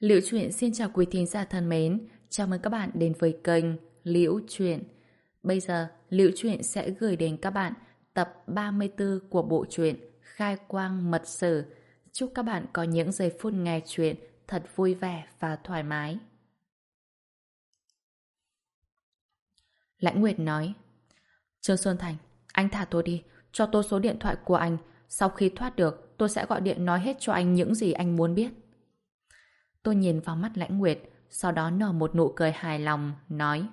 Liễu Chuyện xin chào quý thính giả thân mến, chào mừng các bạn đến với kênh Liễu Chuyện. Bây giờ, Liễu Chuyện sẽ gửi đến các bạn tập 34 của bộ truyện Khai Quang Mật Sử. Chúc các bạn có những giây phút nghe chuyện thật vui vẻ và thoải mái. Lãnh Nguyệt nói: Trương Xuân Thành, anh thả tôi đi, cho tôi số điện thoại của anh. Sau khi thoát được, tôi sẽ gọi điện nói hết cho anh những gì anh muốn biết. Tôi nhìn vào mắt Lãnh Nguyệt, sau đó nở một nụ cười hài lòng, nói: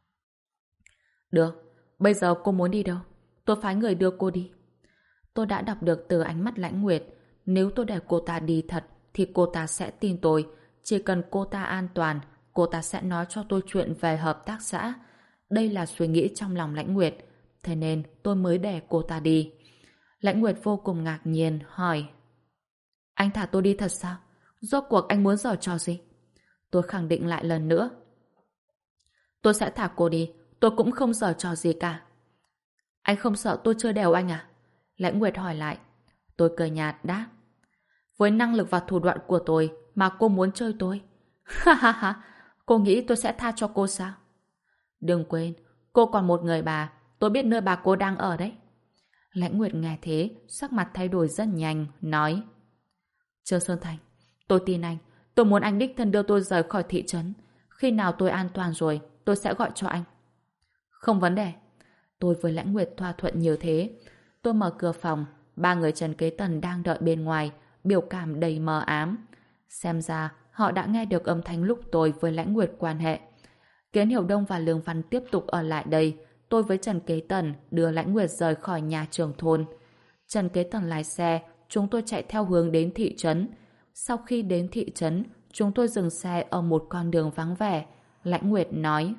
Được, bây giờ cô muốn đi đâu? Tôi phái người đưa cô đi. Tôi đã đọc được từ ánh mắt Lãnh Nguyệt, nếu tôi để cô ta đi thật, thì cô ta sẽ tin tôi. Chỉ cần cô ta an toàn, cô ta sẽ nói cho tôi chuyện về hợp tác xã. Đây là suy nghĩ trong lòng Lãnh Nguyệt, thế nên tôi mới để cô ta đi. Lãnh Nguyệt vô cùng ngạc nhiên, hỏi: Anh thả tôi đi thật sao? Rốt cuộc anh muốn giở trò gì? Tôi khẳng định lại lần nữa: Tôi sẽ thả cô đi, tôi cũng không giở trò gì cả. Anh không sợ tôi chơi đèo anh à? Lãnh Nguyệt hỏi lại. Tôi cười nhạt đáp: Với năng lực và thủ đoạn của tôi mà cô muốn chơi tôi? Ha ha ha, cô nghĩ tôi sẽ tha cho cô sao? Đừng quên, cô còn một người bà, tôi biết nơi bà cô đang ở đấy. Lãnh Nguyệt nghe thế, sắc mặt thay đổi rất nhanh, nói: Trương Sơn Thành, tôi tin anh, tôi muốn anh đích thân đưa tôi rời khỏi thị trấn. Khi nào tôi an toàn rồi, tôi sẽ gọi cho anh. Không vấn đề. Tôi với Lãnh Nguyệt thỏa thuận như thế. Tôi mở cửa phòng, ba người Trần Kế Tần đang đợi bên ngoài, biểu cảm đầy mờ ám. Xem ra, họ đã nghe được âm thanh lúc tôi với Lãnh Nguyệt quan hệ. Kiến Hiểu Đông và Lương Văn tiếp tục ở lại đây. Tôi với Trần Kế Tần đưa Lãnh Nguyệt rời khỏi nhà trưởng thôn. Trần Kế Tần lái xe, chúng tôi chạy theo hướng đến thị trấn. Sau khi đến thị trấn, chúng tôi dừng xe ở một con đường vắng vẻ. Lãnh Nguyệt nói: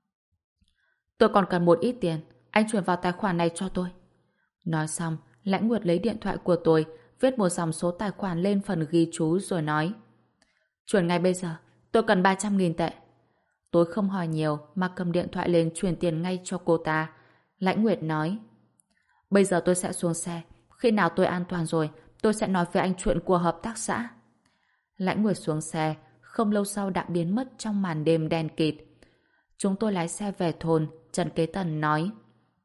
Tôi còn cần một ít tiền, anh chuyển vào tài khoản này cho tôi. Nói xong, Lãnh Nguyệt lấy điện thoại của tôi, viết một dòng số tài khoản lên phần ghi chú rồi nói: Chuyển ngay bây giờ, tôi cần 300.000 tệ. Tôi không hỏi nhiều mà cầm điện thoại lên chuyển tiền ngay cho cô ta. Lãnh Nguyệt nói: Bây giờ tôi sẽ xuống xe, khi nào tôi an toàn rồi, tôi sẽ nói với anh chuyện của hợp tác xã. Lãnh Nguyệt xuống xe, không lâu sau đã biến mất trong màn đêm đen kịt. Chúng tôi lái xe về thôn. Trần Kế Tần nói: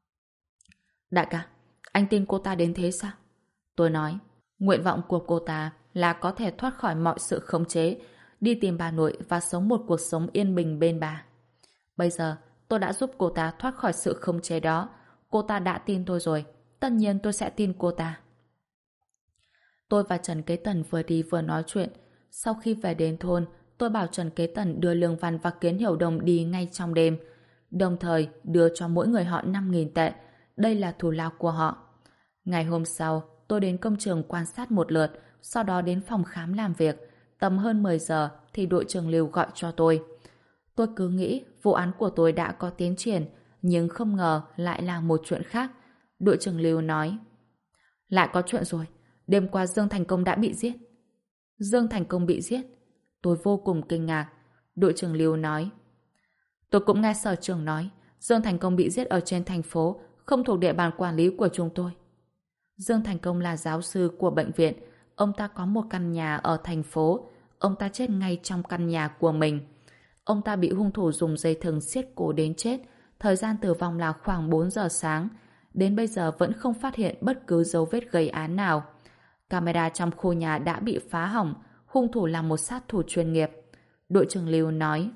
Đại ca, anh tin cô ta đến thế sao? Tôi nói: Nguyện vọng của cô ta là có thể thoát khỏi mọi sự khống chế, đi tìm bà nội và sống một cuộc sống yên bình bên bà. Bây giờ, tôi đã giúp cô ta thoát khỏi sự khống chế đó. Cô ta đã tin tôi rồi, tất nhiên tôi sẽ tin cô ta. Tôi và Trần Kế Tần vừa đi vừa nói chuyện. Sau khi về đến thôn, tôi bảo Trần Kế Tần đưa Lương Văn và Kiến Hiểu Đông đi ngay trong đêm, đồng thời đưa cho mỗi người họ 5.000 tệ. Đây là thù lao của họ. Ngày hôm sau, tôi đến công trường quan sát một lượt, sau đó đến phòng khám làm việc. Tầm hơn 10 giờ thì đội trưởng Lưu gọi cho tôi. Tôi cứ nghĩ vụ án của tôi đã có tiến triển, nhưng không ngờ lại là một chuyện khác. Đội trưởng Lưu nói: Lại có chuyện rồi, đêm qua Dương Thành Công đã bị giết. Dương Thành Công bị giết? Tôi vô cùng kinh ngạc. Đội trưởng Lưu nói: Tôi cũng nghe sở trưởng nói Dương Thành Công bị giết ở trên thành phố, không thuộc địa bàn quản lý của chúng tôi. Dương Thành Công là giáo sư của bệnh viện. Ông ta có một căn nhà ở thành phố. Ông ta chết ngay trong căn nhà của mình. Ông ta bị hung thủ dùng dây thừng siết cổ đến chết. Thời gian tử vong là khoảng 4 giờ sáng. Đến bây giờ vẫn không phát hiện bất cứ dấu vết gây án nào. Camera trong khu nhà đã bị phá hỏng. Hung thủ là một sát thủ chuyên nghiệp. Đội trưởng Lưu nói: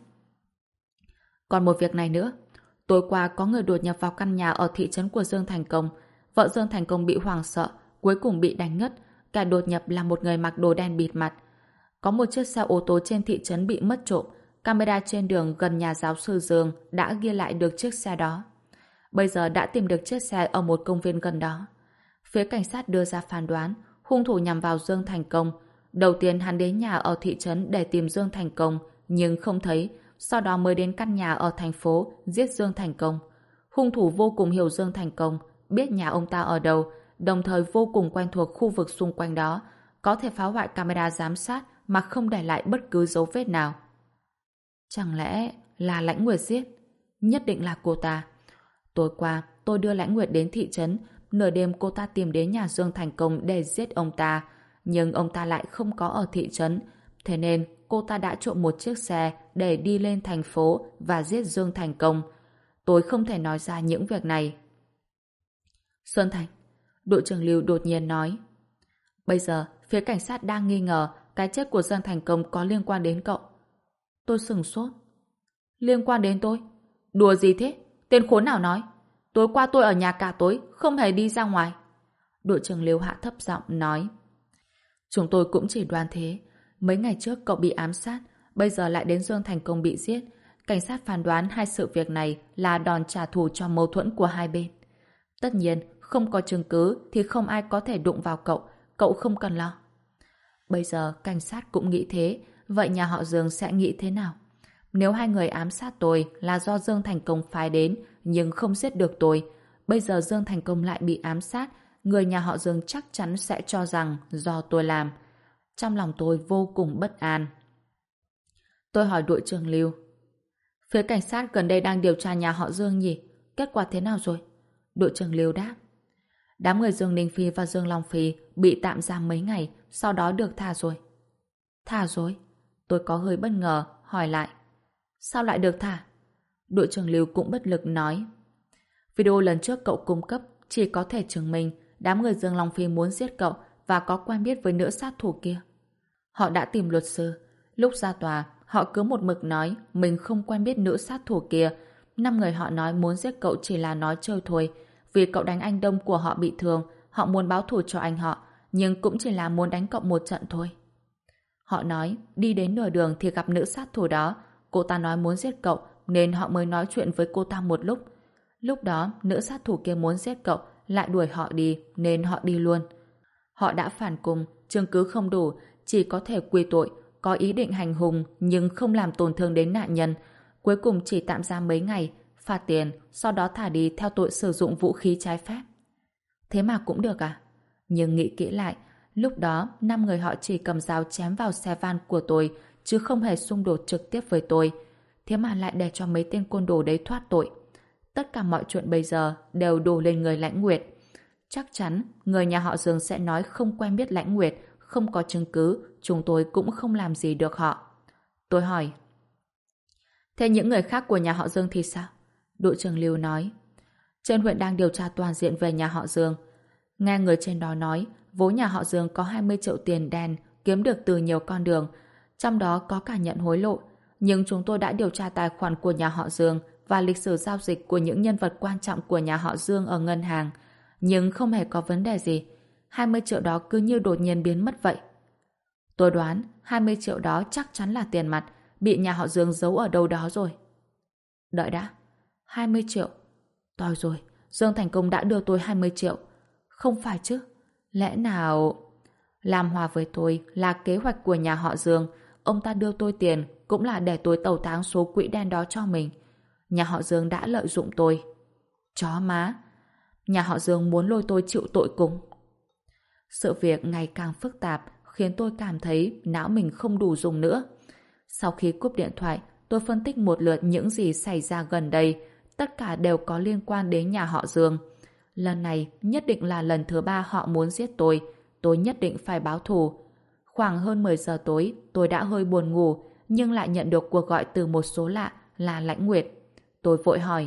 Còn một việc này nữa. Tối qua có người đột nhập vào căn nhà ở thị trấn của Dương Thành Công. Vợ Dương Thành Công bị hoảng sợ, cuối cùng bị đánh ngất. Kẻ đột nhập là một người mặc đồ đen bịt mặt. Có một chiếc xe ô tô trên thị trấn bị mất trộm. Camera trên đường gần nhà giáo sư Dương đã ghi lại được chiếc xe đó. Bây giờ đã tìm được chiếc xe ở một công viên gần đó. Phía cảnh sát đưa ra phán đoán hung thủ nhằm vào Dương Thành Công. Đầu tiên hắn đến nhà ở thị trấn để tìm Dương Thành Công, nhưng không thấy. Sau đó mới đến căn nhà ở thành phố giết Dương Thành Công. Hung thủ vô cùng hiểu Dương Thành Công, biết nhà ông ta ở đâu, đồng thời vô cùng quen thuộc khu vực xung quanh đó, có thể phá hoại camera giám sát mà không để lại bất cứ dấu vết nào. Chẳng lẽ là Lãnh Nguyệt giết? Nhất định là cô ta. Tối qua, tôi đưa Lãnh Nguyệt đến thị trấn, nửa đêm cô ta tìm đến nhà Dương Thành Công để giết ông ta, nhưng ông ta lại không có ở thị trấn. Thế nên cô ta đã trộm một chiếc xe để đi lên thành phố và giết Dương Thành Công. Tôi không thể nói ra những việc này. Sơn Thành, đội trưởng Lưu đột nhiên nói. Bây giờ, phía cảnh sát đang nghi ngờ cái chết của Dương Thành Công có liên quan đến cậu. Tôi sửng sốt. Liên quan đến tôi? Đùa gì thế? Tên khốn nào nói? Tối qua tôi ở nhà cả tối, không hề đi ra ngoài. Đội trưởng Lưu hạ thấp giọng nói. Chúng tôi cũng chỉ đoán thế. Mấy ngày trước cậu bị ám sát, bây giờ lại đến Dương Thành Công bị giết. Cảnh sát phán đoán hai sự việc này là đòn trả thù cho mâu thuẫn của hai bên. Tất nhiên, không có chứng cứ thì không ai có thể đụng vào cậu, cậu không cần lo. Bây giờ cảnh sát cũng nghĩ thế, vậy nhà họ Dương sẽ nghĩ thế nào? Nếu hai người ám sát tôi là do Dương Thành Công phái đến nhưng không giết được tôi, bây giờ Dương Thành Công lại bị ám sát, người nhà họ Dương chắc chắn sẽ cho rằng do tôi làm. Trong lòng tôi vô cùng bất an. Tôi hỏi đội trưởng Lưu. Phía cảnh sát gần đây đang điều tra nhà họ Dương nhỉ? Kết quả thế nào rồi? Đội trưởng Lưu đáp. Đám người Dương Ninh Phi và Dương Long Phi bị tạm giam mấy ngày, sau đó được thả rồi. Thả rồi? Tôi có hơi bất ngờ, hỏi lại. Sao lại được thả? Đội trưởng Lưu cũng bất lực nói. Video lần trước cậu cung cấp chỉ có thể chứng minh đám người Dương Long Phi muốn giết cậu và có quen biết với nữ sát thủ kia. Họ đã tìm luật sư. Lúc ra tòa, họ cứ một mực nói mình không quen biết nữ sát thủ kia. 5 người họ nói muốn giết cậu chỉ là nói chơi thôi. Vì cậu đánh anh Đông của họ bị thương, họ muốn báo thù cho anh họ, nhưng cũng chỉ là muốn đánh cậu một trận thôi. Họ nói, đi đến nửa đường thì gặp nữ sát thủ đó. Cô ta nói muốn giết cậu, nên họ mới nói chuyện với cô ta một lúc. Lúc đó, nữ sát thủ kia muốn giết cậu, lại đuổi họ đi, nên họ đi luôn. Họ đã phản cung, chứng cứ không đủ, chỉ có thể quy tội, có ý định hành hung nhưng không làm tổn thương đến nạn nhân. Cuối cùng chỉ tạm giam mấy ngày, phạt tiền, sau đó thả đi theo tội sử dụng vũ khí trái phép. Thế mà cũng được à? Nhưng nghĩ kỹ lại, lúc đó 5 người họ chỉ cầm dao chém vào xe van của tôi, chứ không hề xung đột trực tiếp với tôi. Thế mà lại để cho mấy tên côn đồ đấy thoát tội. Tất cả mọi chuyện bây giờ đều đổ lên người Lãnh Nguyệt. Chắc chắn người nhà họ Dương sẽ nói không quen biết Lãnh Nguyệt, không có chứng cứ, chúng tôi cũng không làm gì được họ. Tôi hỏi. Thế những người khác của nhà họ Dương thì sao? Đội trưởng Lưu nói. Trên huyện đang điều tra toàn diện về nhà họ Dương. Nghe người trên đó nói, vốn nhà họ Dương có 20 triệu tiền đen kiếm được từ nhiều con đường, trong đó có cả nhận hối lộ. Nhưng chúng tôi đã điều tra tài khoản của nhà họ Dương và lịch sử giao dịch của những nhân vật quan trọng của nhà họ Dương ở ngân hàng. Nhưng không hề có vấn đề gì. 20 triệu đó cứ như đột nhiên biến mất vậy. Tôi đoán 20 triệu đó chắc chắn là tiền mặt, bị nhà họ Dương giấu ở đâu đó rồi. Đợi đã. 20 triệu. Toi rồi, Dương Thành Công đã đưa tôi 20 triệu. Không phải chứ. Lẽ nào... Làm hòa với tôi là kế hoạch của nhà họ Dương. Ông ta đưa tôi tiền cũng là để tôi tẩu tán số quỹ đen đó cho mình. Nhà họ Dương đã lợi dụng tôi. Chó má. Nhà họ Dương muốn lôi tôi chịu tội cùng. Sự việc ngày càng phức tạp khiến tôi cảm thấy não mình không đủ dùng nữa. Sau khi cúp điện thoại, tôi phân tích một lượt những gì xảy ra gần đây. Tất cả đều có liên quan đến nhà họ Dương. Lần này nhất định là lần thứ 3 họ muốn giết tôi. Tôi nhất định phải báo thù. Khoảng hơn 10 giờ tối, tôi đã hơi buồn ngủ, nhưng lại nhận được cuộc gọi từ một số lạ là Lãnh Nguyệt. Tôi vội hỏi.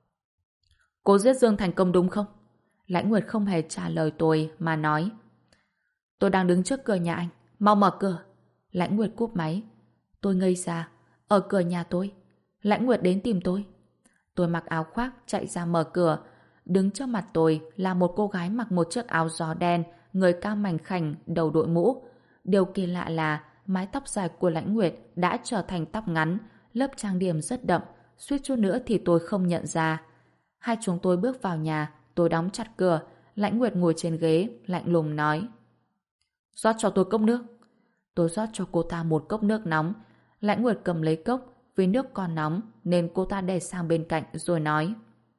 Cô giết Dương Thành Công đúng không? Lãnh Nguyệt không hề trả lời tôi mà nói. Tôi đang đứng trước cửa nhà anh, mau mở cửa. Lãnh Nguyệt cúp máy. Tôi ngây ra. Ở cửa nhà tôi. Lãnh Nguyệt đến tìm tôi. Tôi mặc áo khoác chạy ra mở cửa. Đứng trước mặt tôi là một cô gái mặc một chiếc áo gió đen, người cao mảnh khảnh, đầu đội mũ. Điều kỳ lạ là mái tóc dài của Lãnh Nguyệt đã trở thành tóc ngắn, lớp trang điểm rất đậm, suýt chút nữa thì tôi không nhận ra. Hai chúng tôi bước vào nhà, tôi đóng chặt cửa. Lãnh Nguyệt ngồi trên ghế, lạnh lùng nói. Rót cho tôi cốc nước. Tôi rót cho cô ta một cốc nước nóng. Lãnh Nguyệt cầm lấy cốc, vì nước còn nóng nên cô ta để sang bên cạnh rồi nói.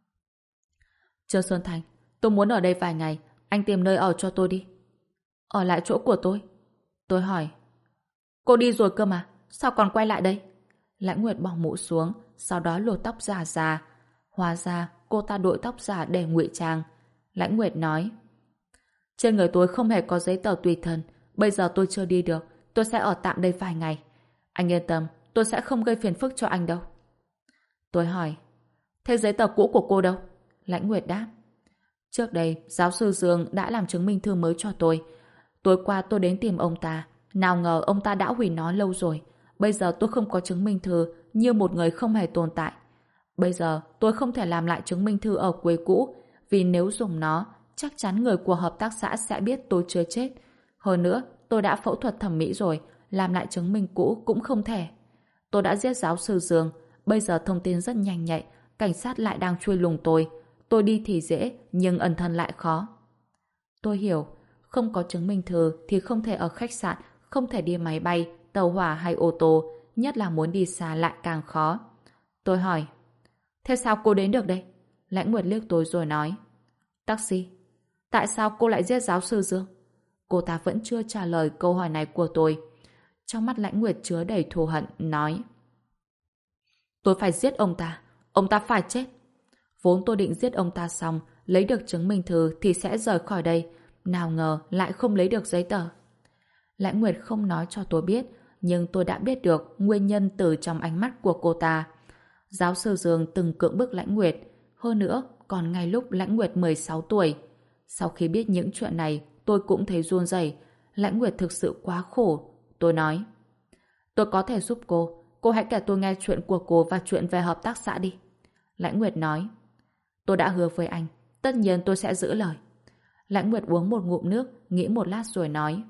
Trương Sơn Thành, tôi muốn ở đây vài ngày, anh tìm nơi ở cho tôi đi. Ở lại chỗ của tôi? Tôi hỏi. Cô đi rồi cơ mà, sao còn quay lại đây? Lãnh Nguyệt bỏ mũ xuống, sau đó lột tóc giả ra. Hóa ra cô ta đội tóc giả để ngụy trang. Lãnh Nguyệt nói. Trên người tôi không hề có giấy tờ tùy thân, bây giờ tôi chưa đi được, tôi sẽ ở tạm đây vài ngày. Anh yên tâm, tôi sẽ không gây phiền phức cho anh đâu. Tôi hỏi, thế giấy tờ cũ của cô đâu? Lãnh Nguyệt đáp, trước đây, giáo sư Dương đã làm chứng minh thư mới cho tôi. Tối qua tôi đến tìm ông ta. Nào ngờ ông ta đã hủy nó lâu rồi. Bây giờ tôi không có chứng minh thư, như một người không hề tồn tại. Bây giờ tôi không thể làm lại chứng minh thư ở quê cũ, vì nếu dùng nó, chắc chắn người của hợp tác xã sẽ biết tôi chưa chết. Hơn nữa, tôi đã phẫu thuật thẩm mỹ rồi, làm lại chứng minh cũ cũng không thể. Tôi đã giết giáo sư Dương, bây giờ thông tin rất nhanh nhạy, cảnh sát lại đang truy lùng tôi. Tôi đi thì dễ, nhưng ẩn thân lại khó. Tôi hiểu, không có chứng minh thư thì không thể ở khách sạn, không thể đi máy bay, tàu hỏa hay ô tô, nhất là muốn đi xa lại càng khó. Tôi hỏi, thế sao cô đến được đây? Lãnh Nguyệt liếc tôi rồi nói, taxi. Tại sao cô lại giết giáo sư Dương? Cô ta vẫn chưa trả lời câu hỏi này của tôi. Trong mắt Lãnh Nguyệt chứa đầy thù hận, nói, tôi phải giết ông ta phải chết. Vốn tôi định giết ông ta xong, lấy được chứng minh thư thì sẽ rời khỏi đây. Nào ngờ lại không lấy được giấy tờ. Lãnh Nguyệt không nói cho tôi biết, nhưng tôi đã biết được nguyên nhân từ trong ánh mắt của cô ta. Giáo sư Dương từng cưỡng bức Lãnh Nguyệt, hơn nữa còn ngay lúc Lãnh Nguyệt 16 tuổi. Sau khi biết những chuyện này, tôi cũng thấy run rẩy. Lãnh Nguyệt thực sự quá khổ. Tôi nói, tôi có thể giúp cô hãy kể tôi nghe chuyện của cô và chuyện về hợp tác xã đi. Lãnh Nguyệt nói, tôi đã hứa với anh, tất nhiên tôi sẽ giữ lời. Lãnh Nguyệt uống một ngụm nước, nghĩ một lát rồi nói,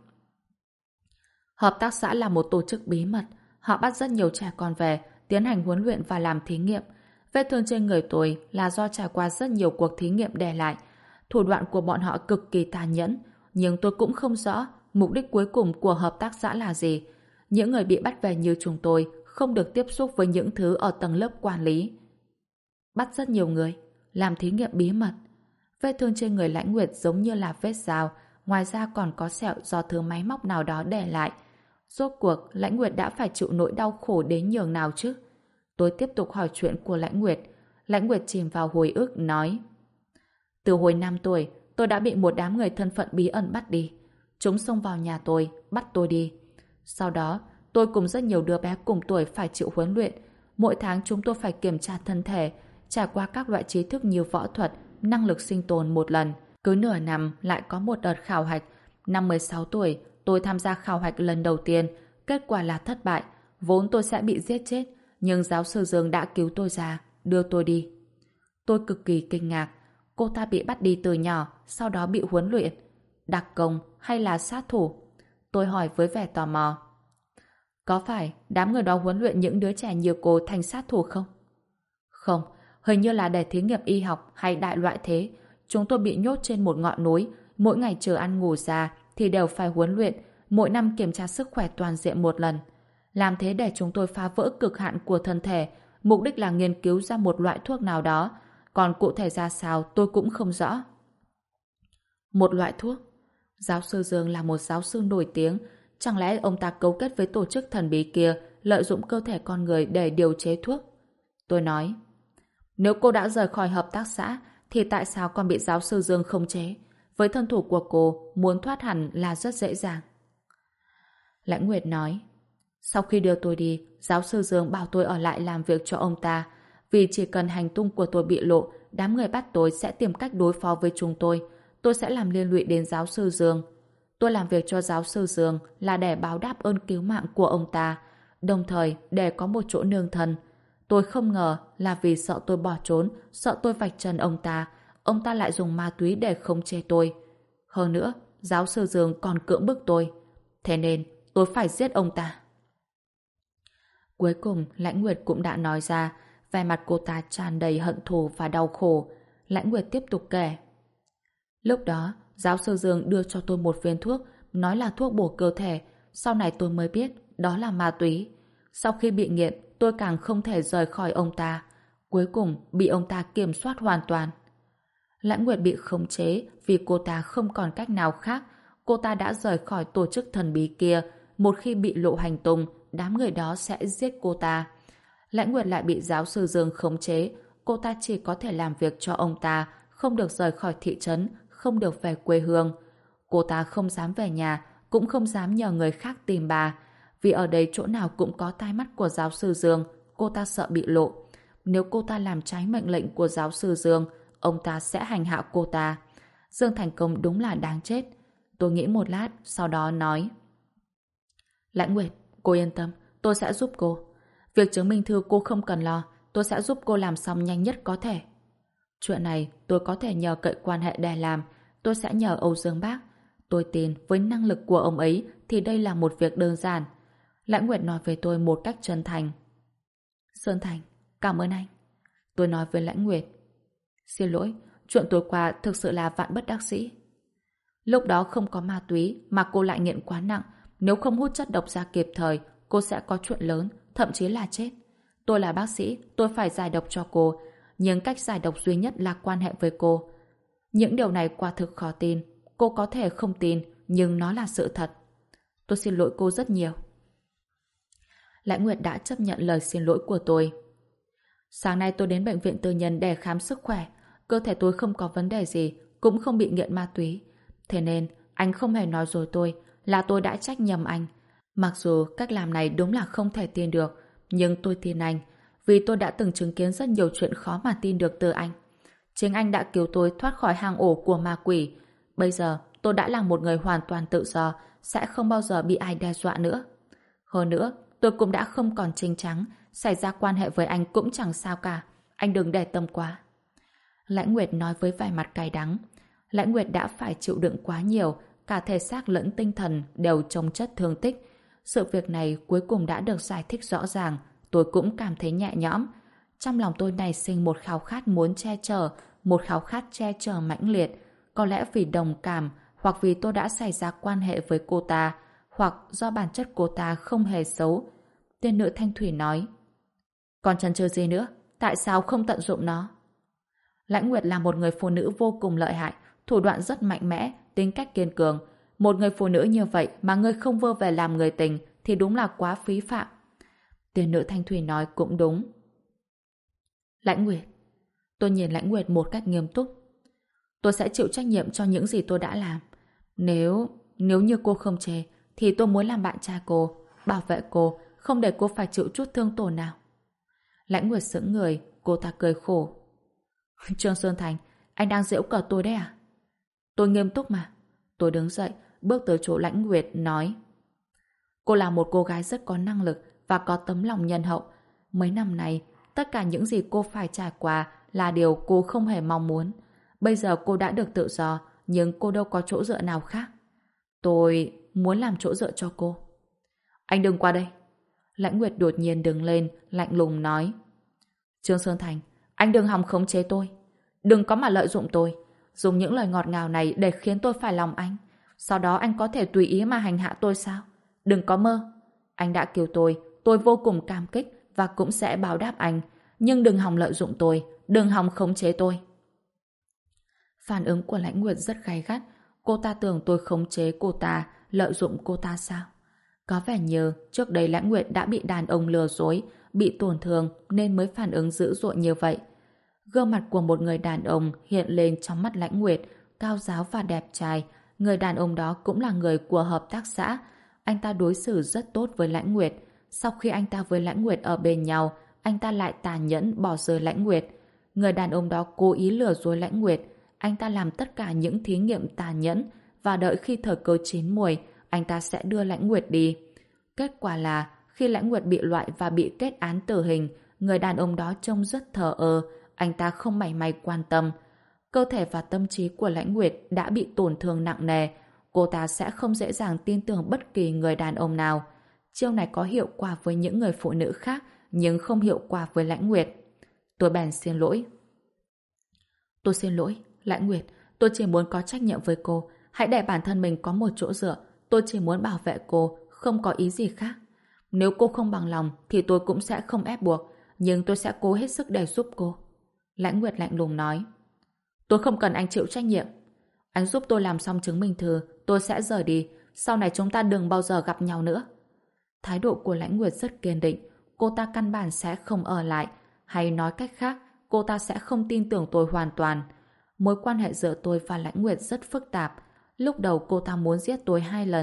hợp tác xã là một tổ chức bí mật. Họ bắt rất nhiều trẻ con về, tiến hành huấn luyện và làm thí nghiệm. Vết thương trên người tôi là do trải qua rất nhiều cuộc thí nghiệm để lại. Thủ đoạn của bọn họ cực kỳ tàn nhẫn, nhưng tôi cũng không rõ mục đích cuối cùng của hợp tác xã là gì. Những người bị bắt về như chúng tôi không được tiếp xúc với những thứ ở tầng lớp quản lý. Bắt rất nhiều người, làm thí nghiệm bí mật. Vết thương trên người Lãnh Nguyệt giống như là vết dao, ngoài ra còn có sẹo do thứ máy móc nào đó để lại. Rốt cuộc, Lãnh Nguyệt đã phải chịu nỗi đau khổ đến nhường nào chứ? Tôi tiếp tục hỏi chuyện của Lãnh Nguyệt. Lãnh Nguyệt chìm vào hồi ức, nói, từ hồi 5 tuổi, tôi đã bị một đám người thân phận bí ẩn bắt đi. Chúng xông vào nhà tôi, bắt tôi đi. Sau đó, tôi cùng rất nhiều đứa bé cùng tuổi phải chịu huấn luyện. Mỗi tháng chúng tôi phải kiểm tra thân thể, trải qua các loại trí thức như võ thuật, năng lực sinh tồn một lần. Cứ nửa năm lại có một đợt khảo hạch. Năm 16 tuổi, tôi tham gia khảo hạch lần đầu tiên. Kết quả là thất bại. Vốn tôi sẽ bị giết chết, nhưng giáo sư Dương đã cứu tôi ra, đưa tôi đi. Tôi cực kỳ kinh ngạc. Cô ta bị bắt đi từ nhỏ, sau đó bị huấn luyện. Đặc công hay là sát thủ? Tôi hỏi với vẻ tò mò. Có phải đám người đó huấn luyện những đứa trẻ như cô thành sát thủ không? Không, hình như là để thí nghiệm y học hay đại loại thế. Chúng tôi bị nhốt trên một ngọn núi, mỗi ngày chờ ăn ngủ ra thì đều phải huấn luyện, mỗi năm kiểm tra sức khỏe toàn diện một lần. Làm thế để chúng tôi phá vỡ cực hạn của thân thể, mục đích là nghiên cứu ra một loại thuốc nào đó, còn cụ thể ra sao tôi cũng không rõ. Một loại thuốc? Giáo sư Dương là một giáo sư nổi tiếng, chẳng lẽ ông ta cấu kết với tổ chức thần bí kia, lợi dụng cơ thể con người để điều chế thuốc? Tôi nói, nếu cô đã rời khỏi hợp tác xã, thì tại sao còn bị giáo sư Dương khống chế? Với thân thủ của cô, muốn thoát hẳn là rất dễ dàng. Lãnh Nguyệt nói, sau khi đưa tôi đi, giáo sư Dương bảo tôi ở lại làm việc cho ông ta, vì chỉ cần hành tung của tôi bị lộ, đám người bắt tôi sẽ tìm cách đối phó với chúng tôi sẽ làm liên lụy đến giáo sư Dương. Tôi làm việc cho giáo sư Dương là để báo đáp ơn cứu mạng của ông ta, đồng thời để có một chỗ nương thân. Tôi không ngờ là vì sợ tôi bỏ trốn, sợ tôi vạch trần ông ta lại dùng ma túy để khống chế tôi. Hơn nữa, giáo sư Dương còn cưỡng bức tôi. Thế nên, tôi phải giết ông ta. Cuối cùng, Lãnh Nguyệt cũng đã nói ra, vẻ mặt cô ta tràn đầy hận thù và đau khổ. Lãnh Nguyệt tiếp tục kể. Lúc đó, giáo sư Dương đưa cho tôi một viên thuốc, nói là thuốc bổ cơ thể. Sau này tôi mới biết, đó là ma túy. Sau khi bị nghiện, tôi càng không thể rời khỏi ông ta. Cuối cùng, bị ông ta kiểm soát hoàn toàn. Lãnh Nguyệt bị khống chế vì cô ta không còn cách nào khác. Cô ta đã rời khỏi tổ chức thần bí kia. Một khi bị lộ hành tung, đám người đó sẽ giết cô ta. Lãnh Nguyệt lại bị giáo sư Dương khống chế. Cô ta chỉ có thể làm việc cho ông ta, không được rời khỏi thị trấn, không được về quê hương. Cô ta không dám về nhà, cũng không dám nhờ người khác tìm bà. Vì ở đây chỗ nào cũng có tai mắt của giáo sư Dương, cô ta sợ bị lộ. Nếu cô ta làm trái mệnh lệnh của giáo sư Dương, ông ta sẽ hành hạ cô ta. Dương Thành Công đúng là đáng chết. Tôi nghĩ một lát, sau đó nói: Lãnh Nguyệt, cô yên tâm, tôi sẽ giúp cô. Việc chứng minh thư cô không cần lo, tôi sẽ giúp cô làm xong nhanh nhất có thể. Chuyện này tôi có thể nhờ cậy quan hệ để làm, tôi sẽ nhờ Âu Dương Bác. Tôi tin với năng lực của ông ấy thì đây là một việc đơn giản. Lãnh Nguyệt nói với tôi một cách chân thành. Sơn Thành, cảm ơn anh. Tôi nói với Lãnh Nguyệt: Xin lỗi, chuyện tối qua thực sự là vạn bất đắc dĩ. Lúc đó không có ma túy mà cô lại nghiện quá nặng, nếu không hút chất độc ra kịp thời, cô sẽ có chuyện lớn, thậm chí là chết. Tôi là bác sĩ, tôi phải giải độc cho cô, nhưng cách giải độc duy nhất là quan hệ với cô. Những điều này quả thực khó tin, cô có thể không tin, nhưng nó là sự thật. Tôi xin lỗi cô rất nhiều. Lãnh Nguyệt đã chấp nhận lời xin lỗi của tôi. Sáng nay tôi đến bệnh viện tư nhân để khám sức khỏe, cơ thể tôi không có vấn đề gì, cũng không bị nghiện ma túy. Thế nên, anh không hề nói dối tôi, là tôi đã trách nhầm anh. Mặc dù cách làm này đúng là không thể tin được, nhưng tôi tin anh, vì tôi đã từng chứng kiến rất nhiều chuyện khó mà tin được từ anh. Chính anh đã cứu tôi thoát khỏi hang ổ của ma quỷ. Bây giờ, tôi đã là một người hoàn toàn tự do, sẽ không bao giờ bị ai đe dọa nữa. Hơn nữa, tôi cũng đã không còn trinh trắng, xảy ra quan hệ với anh cũng chẳng sao cả. Anh đừng để tâm quá. Lãnh Nguyệt nói với vẻ mặt cay đắng. Lãnh Nguyệt đã phải chịu đựng quá nhiều, cả thể xác lẫn tinh thần đều chồng chất thương tích. Sự việc này cuối cùng đã được giải thích rõ ràng, tôi cũng cảm thấy nhẹ nhõm. Trong lòng tôi nảy sinh một khao khát muốn che chở, một khao khát che chở mãnh liệt. Có lẽ vì đồng cảm, hoặc vì tôi đã xảy ra quan hệ với cô ta, hoặc do bản chất cô ta không hề xấu. Tiên nữ Thanh Thủy nói: Còn chần chừ gì nữa? Tại sao không tận dụng nó? Lãnh Nguyệt là một người phụ nữ vô cùng lợi hại, thủ đoạn rất mạnh mẽ, tính cách kiên cường. Một người phụ nữ như vậy mà ngươi không vơ về làm người tình thì đúng là quá phí phạm. Tiên nữ Thanh Thủy nói cũng đúng. Lãnh Nguyệt. Tôi nhìn Lãnh Nguyệt một cách nghiêm túc. Tôi sẽ chịu trách nhiệm cho những gì tôi đã làm. Nếu như cô không chê, thì tôi muốn làm bạn trai cô, bảo vệ cô, không để cô phải chịu chút thương tổn nào. Lãnh Nguyệt sững người, cô ta cười khổ. Trương Sơn Thành, anh đang giễu cợt tôi đấy à? Tôi nghiêm túc mà. Tôi đứng dậy, bước tới chỗ Lãnh Nguyệt, nói: Cô là một cô gái rất có năng lực và có tấm lòng nhân hậu. Mấy năm nay, tất cả những gì cô phải trải qua là điều cô không hề mong muốn. Bây giờ cô đã được tự do, nhưng cô đâu có chỗ dựa nào khác. Tôi muốn làm chỗ dựa cho cô. Anh đừng qua đây. Lãnh Nguyệt đột nhiên đứng lên, lạnh lùng nói: Trương Sơn Thành, anh đừng hòng khống chế tôi. Đừng có mà lợi dụng tôi, dùng những lời ngọt ngào này để khiến tôi phải lòng anh. Sau đó anh có thể tùy ý mà hành hạ tôi sao? Đừng có mơ. Anh đã cứu tôi vô cùng cảm kích và cũng sẽ báo đáp anh. Nhưng đừng hòng lợi dụng tôi, đừng hòng khống chế tôi. Phản ứng của Lãnh Nguyệt rất gay gắt. Cô ta tưởng tôi khống chế cô ta, lợi dụng cô ta sao? Có vẻ như trước đây Lãnh Nguyệt đã bị đàn ông lừa dối, bị tổn thương nên mới phản ứng dữ dội như vậy. Gương mặt của một người đàn ông hiện lên trong mắt Lãnh Nguyệt, cao giáo và đẹp trai. Người đàn ông đó cũng là người của hợp tác xã. Anh ta đối xử rất tốt với Lãnh Nguyệt. Sau khi anh ta với Lãnh Nguyệt ở bên nhau, anh ta lại tàn nhẫn bỏ rơi Lãnh Nguyệt. Người đàn ông đó cố ý lừa dối Lãnh Nguyệt. Anh ta làm tất cả những thí nghiệm tàn nhẫn và đợi khi thời cơ chín muồi, anh ta sẽ đưa Lãnh Nguyệt đi. Kết quả là khi Lãnh Nguyệt bị loại và bị kết án tử hình, người đàn ông đó trông rất thờ ơ, anh ta không mảy may quan tâm. Cơ thể và tâm trí của Lãnh Nguyệt đã bị tổn thương nặng nề, cô ta sẽ không dễ dàng tin tưởng bất kỳ người đàn ông nào. Chiêu này có hiệu quả với những người phụ nữ khác, nhưng không hiệu quả với Lãnh Nguyệt. Tôi bèn xin lỗi. Tôi xin lỗi, Lãnh Nguyệt, tôi chỉ muốn có trách nhiệm với cô. Hãy để bản thân mình có một chỗ dựa. Tôi chỉ muốn bảo vệ cô, không có ý gì khác. Nếu cô không bằng lòng thì tôi cũng sẽ không ép buộc, nhưng tôi sẽ cố hết sức để giúp cô. Lãnh Nguyệt lạnh lùng nói. Tôi không cần anh chịu trách nhiệm. Anh giúp tôi làm xong chứng minh thư, tôi sẽ rời đi. Sau này chúng ta đừng bao giờ gặp nhau nữa. Thái độ của Lãnh Nguyệt rất kiên định. Cô ta căn bản sẽ không ở lại. Hay nói cách khác, cô ta sẽ không tin tưởng tôi hoàn toàn. Mối quan hệ giữa tôi và Lãnh Nguyệt rất phức tạp. Lúc đầu cô ta muốn giết tôi 2 lần.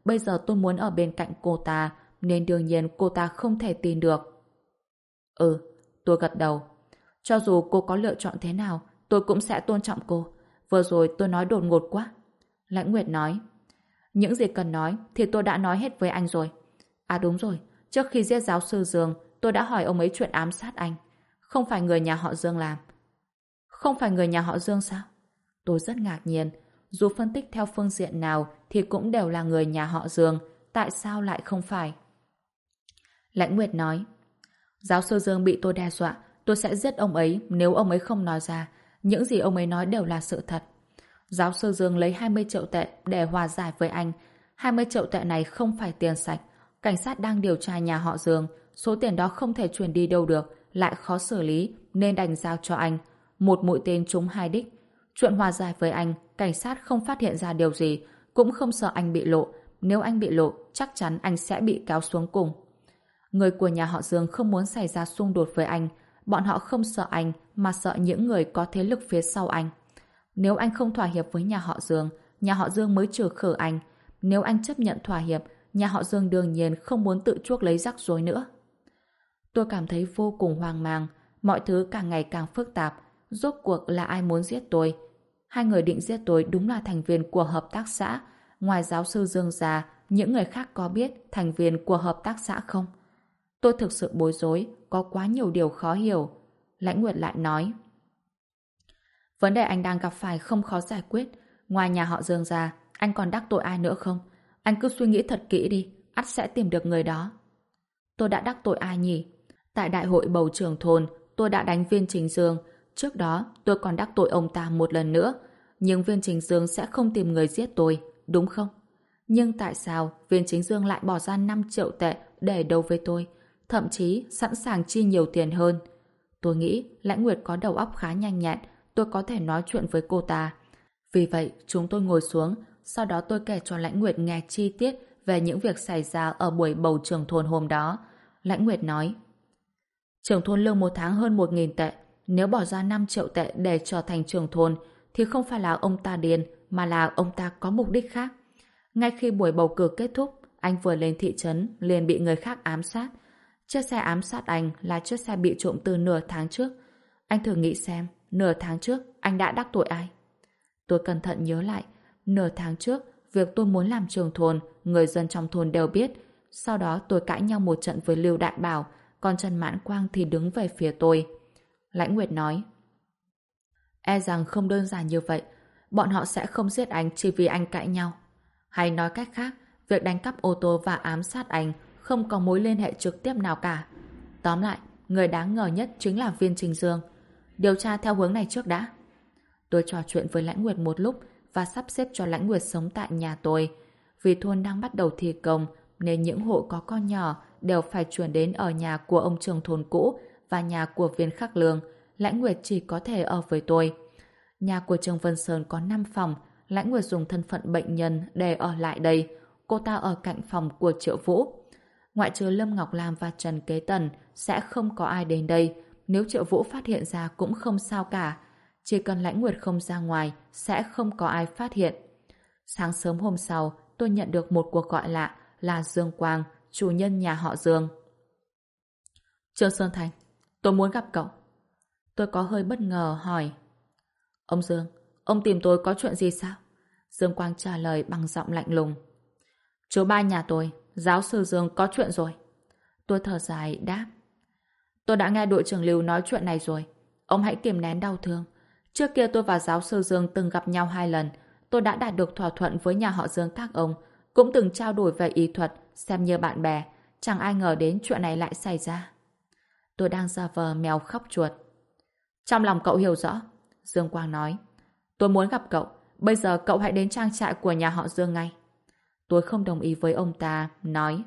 Bây giờ tôi muốn ở bên cạnh cô ta, nên đương nhiên cô ta không thể tin được. Ừ, tôi gật đầu. Cho dù cô có lựa chọn thế nào, tôi cũng sẽ tôn trọng cô. Vừa rồi tôi nói đột ngột quá. Lãnh Nguyệt nói. Những gì cần nói thì tôi đã nói hết với anh rồi. À đúng rồi, trước khi giết giáo sư Dương, tôi đã hỏi ông ấy chuyện ám sát anh. Không phải người nhà họ Dương làm. Không phải người nhà họ Dương sao? Tôi rất ngạc nhiên. Dù phân tích theo phương diện nào thì cũng đều là người nhà họ Dương. Tại sao lại không phải? Lãnh Nguyệt nói. Giáo sư Dương bị tôi đe dọa. Tôi sẽ giết ông ấy nếu ông ấy không nói ra. Những gì ông ấy nói đều là sự thật. Giáo sư Dương lấy 20 triệu tệ để hòa giải với anh. 20 triệu tệ này không phải tiền sạch. Cảnh sát đang điều tra nhà họ Dương. Số tiền đó không thể chuyển đi đâu được, lại khó xử lý, nên đành giao cho anh. Một mũi tên trúng hai đích. Chuyện hòa giải với anh, cảnh sát không phát hiện ra điều gì, cũng không sợ anh bị lộ. Nếu anh bị lộ, chắc chắn anh sẽ bị kéo xuống cùng. Người của nhà họ Dương không muốn xảy ra xung đột với anh. Bọn họ không sợ anh, mà sợ những người có thế lực phía sau anh. Nếu anh không thỏa hiệp với nhà họ Dương mới trừ khử anh. Nếu anh chấp nhận thỏa hiệp, nhà họ Dương đương nhiên không muốn tự chuốc lấy rắc rối nữa. Tôi cảm thấy vô cùng hoang mang. Mọi thứ càng ngày càng phức tạp. Rốt cuộc là ai muốn giết tôi? Hai người định giết tôi đúng là thành viên của hợp tác xã. Ngoài giáo sư Dương ra, những người khác có biết thành viên của hợp tác xã không? Tôi thực sự bối rối, có quá nhiều điều khó hiểu. Lãnh Nguyệt lại nói. Vấn đề anh đang gặp phải không khó giải quyết. Ngoài nhà họ Dương ra, anh còn đắc tội ai nữa không? Anh cứ suy nghĩ thật kỹ đi, ắt sẽ tìm được người đó. Tôi đã đắc tội ai nhỉ? Tại đại hội bầu trưởng thôn, tôi đã đánh Viên Chính Dương. Trước đó, tôi còn đắc tội ông ta một lần nữa. Nhưng Viên Chính Dương sẽ không tìm người giết tôi, đúng không? Nhưng tại sao Viên Chính Dương lại bỏ ra 5 triệu tệ để đấu với tôi? Thậm chí sẵn sàng chi nhiều tiền hơn. Tôi nghĩ Lãnh Nguyệt có đầu óc khá nhanh nhẹn, tôi có thể nói chuyện với cô ta. Vì vậy, chúng tôi ngồi xuống, sau đó tôi kể cho Lãnh Nguyệt nghe chi tiết về những việc xảy ra ở buổi bầu trưởng thôn hôm đó. Lãnh Nguyệt nói, trưởng thôn lương một tháng hơn 1.000 tệ. Nếu bỏ ra 5 triệu tệ để trở thành trưởng thôn, thì không phải là ông ta điên, mà là ông ta có mục đích khác. Ngay khi buổi bầu cử kết thúc, anh vừa lên thị trấn liền bị người khác ám sát. Chiếc xe ám sát anh là chiếc xe bị trộm từ nửa tháng trước. Anh thử nghĩ xem, nửa tháng trước anh đã đắc tội ai? Tôi cẩn thận nhớ lại, nửa tháng trước, việc tôi muốn làm trưởng thôn, người dân trong thôn đều biết. Sau đó tôi cãi nhau một trận với Lưu Đại Bảo, còn Trần Mãn Quang thì đứng về phía tôi. Lãnh Nguyệt nói, e rằng không đơn giản như vậy, bọn họ sẽ không giết anh chỉ vì anh cãi nhau. Hay nói cách khác, việc đánh cắp ô tô và ám sát anh không có mối liên hệ trực tiếp nào cả. Tóm lại, người đáng ngờ nhất chính là Viên Trình Dương. Điều tra theo hướng này trước đã. Tôi trò chuyện với Lãnh Nguyệt một lúc và sắp xếp cho Lãnh Nguyệt sống tại nhà tôi. Vì thôn đang bắt đầu thi công nên những hộ có con nhỏ đều phải chuyển đến ở nhà của ông trưởng thôn cũ và nhà của Viên Khắc Lương. Lãnh Nguyệt chỉ có thể ở với tôi. Nhà của Trương Vân Sơn có 5 phòng. Lãnh Nguyệt dùng thân phận bệnh nhân để ở lại đây. Cô ta ở cạnh phòng của Triệu Vũ. Ngoại trừ Lâm Ngọc Lam và Trần Kế Tần sẽ không có ai đến đây. Nếu Triệu Vũ phát hiện ra cũng không sao cả. Chỉ cần Lãnh Nguyệt không ra ngoài sẽ không có ai phát hiện. Sáng sớm hôm sau tôi nhận được một cuộc gọi lạ là Dương Quang, chủ nhân nhà họ Dương. Trương Sơn Thành, tôi muốn gặp cậu. Tôi có hơi bất ngờ hỏi. Ông Dương, ông tìm tôi có chuyện gì sao? Dương Quang trả lời bằng giọng lạnh lùng. Chú ba nhà tôi, giáo sư Dương có chuyện rồi. Tôi thở dài đáp. Tôi đã nghe đội trưởng Lưu nói chuyện này rồi. Ông hãy kiềm nén đau thương. Trước kia tôi và giáo sư Dương từng gặp nhau 2 lần. Tôi đã đạt được thỏa thuận với nhà họ Dương các ông. Cũng từng trao đổi về y thuật, xem như bạn bè. Chẳng ai ngờ đến chuyện này lại xảy ra. Tôi đang giả vờ mèo khóc chuột. Trong lòng cậu hiểu rõ. Dương Quang nói. Tôi muốn gặp cậu. Bây giờ cậu hãy đến trang trại của nhà họ Dương ngay. Tôi không đồng ý với ông ta, nói.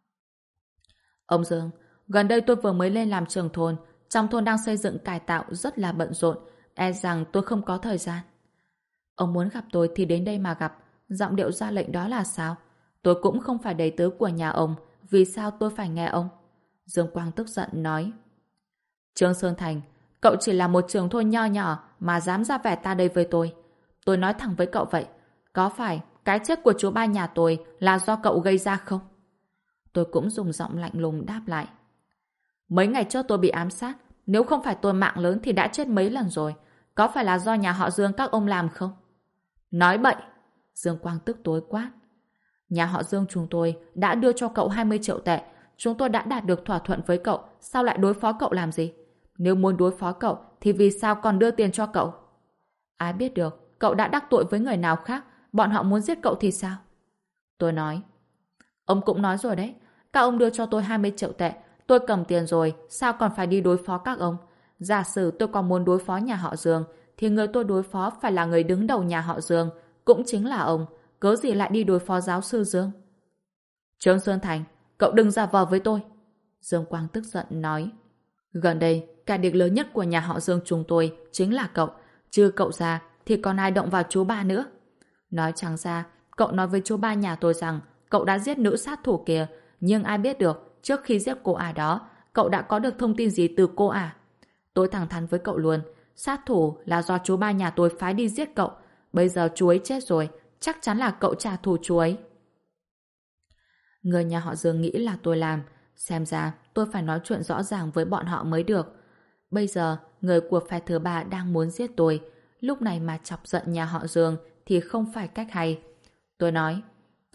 Ông Dương, gần đây tôi vừa mới lên làm trưởng thôn. Trong thôn đang xây dựng cải tạo rất là bận rộn. E rằng tôi không có thời gian. Ông muốn gặp tôi thì đến đây mà gặp. Giọng điệu ra lệnh đó là sao? Tôi cũng không phải đầy tớ của nhà ông. Vì sao tôi phải nghe ông? Dương Quang tức giận nói. Trương Sơn Thành, cậu chỉ là một trưởng thôn nho nhỏ mà dám ra vẻ ta đây với tôi. Tôi nói thẳng với cậu vậy. Có phải cái chết của chú ba nhà tôi là do cậu gây ra không? Tôi cũng dùng giọng lạnh lùng đáp lại. Mấy ngày trước tôi bị ám sát, nếu không phải tôi mạng lớn thì đã chết mấy lần rồi. Có phải là do nhà họ Dương các ông làm không? Nói bậy! Dương Quang tức tối quát. Nhà họ Dương chúng tôi đã đưa cho cậu 20 triệu tệ. Chúng tôi đã đạt được thỏa thuận với cậu. Sao lại đối phó cậu làm gì? Nếu muốn đối phó cậu thì vì sao còn đưa tiền cho cậu? Ai biết được, cậu đã đắc tội với người nào khác, bọn họ muốn giết cậu thì sao? Tôi nói. Ông cũng nói rồi đấy. Các ông đưa cho tôi 20 triệu tệ. Tôi cầm tiền rồi, sao còn phải đi đối phó các ông? Giả sử tôi còn muốn đối phó nhà họ Dương, thì người tôi đối phó phải là người đứng đầu nhà họ Dương, cũng chính là ông. Cớ gì lại đi đối phó giáo sư Dương? Trương Sơn Thành, cậu đừng giả vờ với tôi. Dương Quang tức giận nói. Gần đây, kẻ địch lớn nhất của nhà họ Dương chúng tôi chính là cậu. Chứ cậu ra thì còn ai động vào chú ba nữa. Nói chẳng ra, cậu nói với chú ba nhà tôi rằng cậu đã giết nữ sát thủ kia, nhưng ai biết được trước khi giết cô ả đó, cậu đã có được thông tin gì từ cô ả? Tôi thẳng thắn với cậu luôn, sát thủ là do chú ba nhà tôi phái đi giết cậu. Bây giờ chú ấy chết rồi, chắc chắn là cậu trả thù chú ấy. Người nhà họ Dương nghĩ là tôi làm, xem ra tôi phải nói chuyện rõ ràng với bọn họ mới được. Bây giờ, người của phe thứ ba đang muốn giết tôi, lúc này mà chọc giận nhà họ Dương thì không phải cách hay. Tôi nói,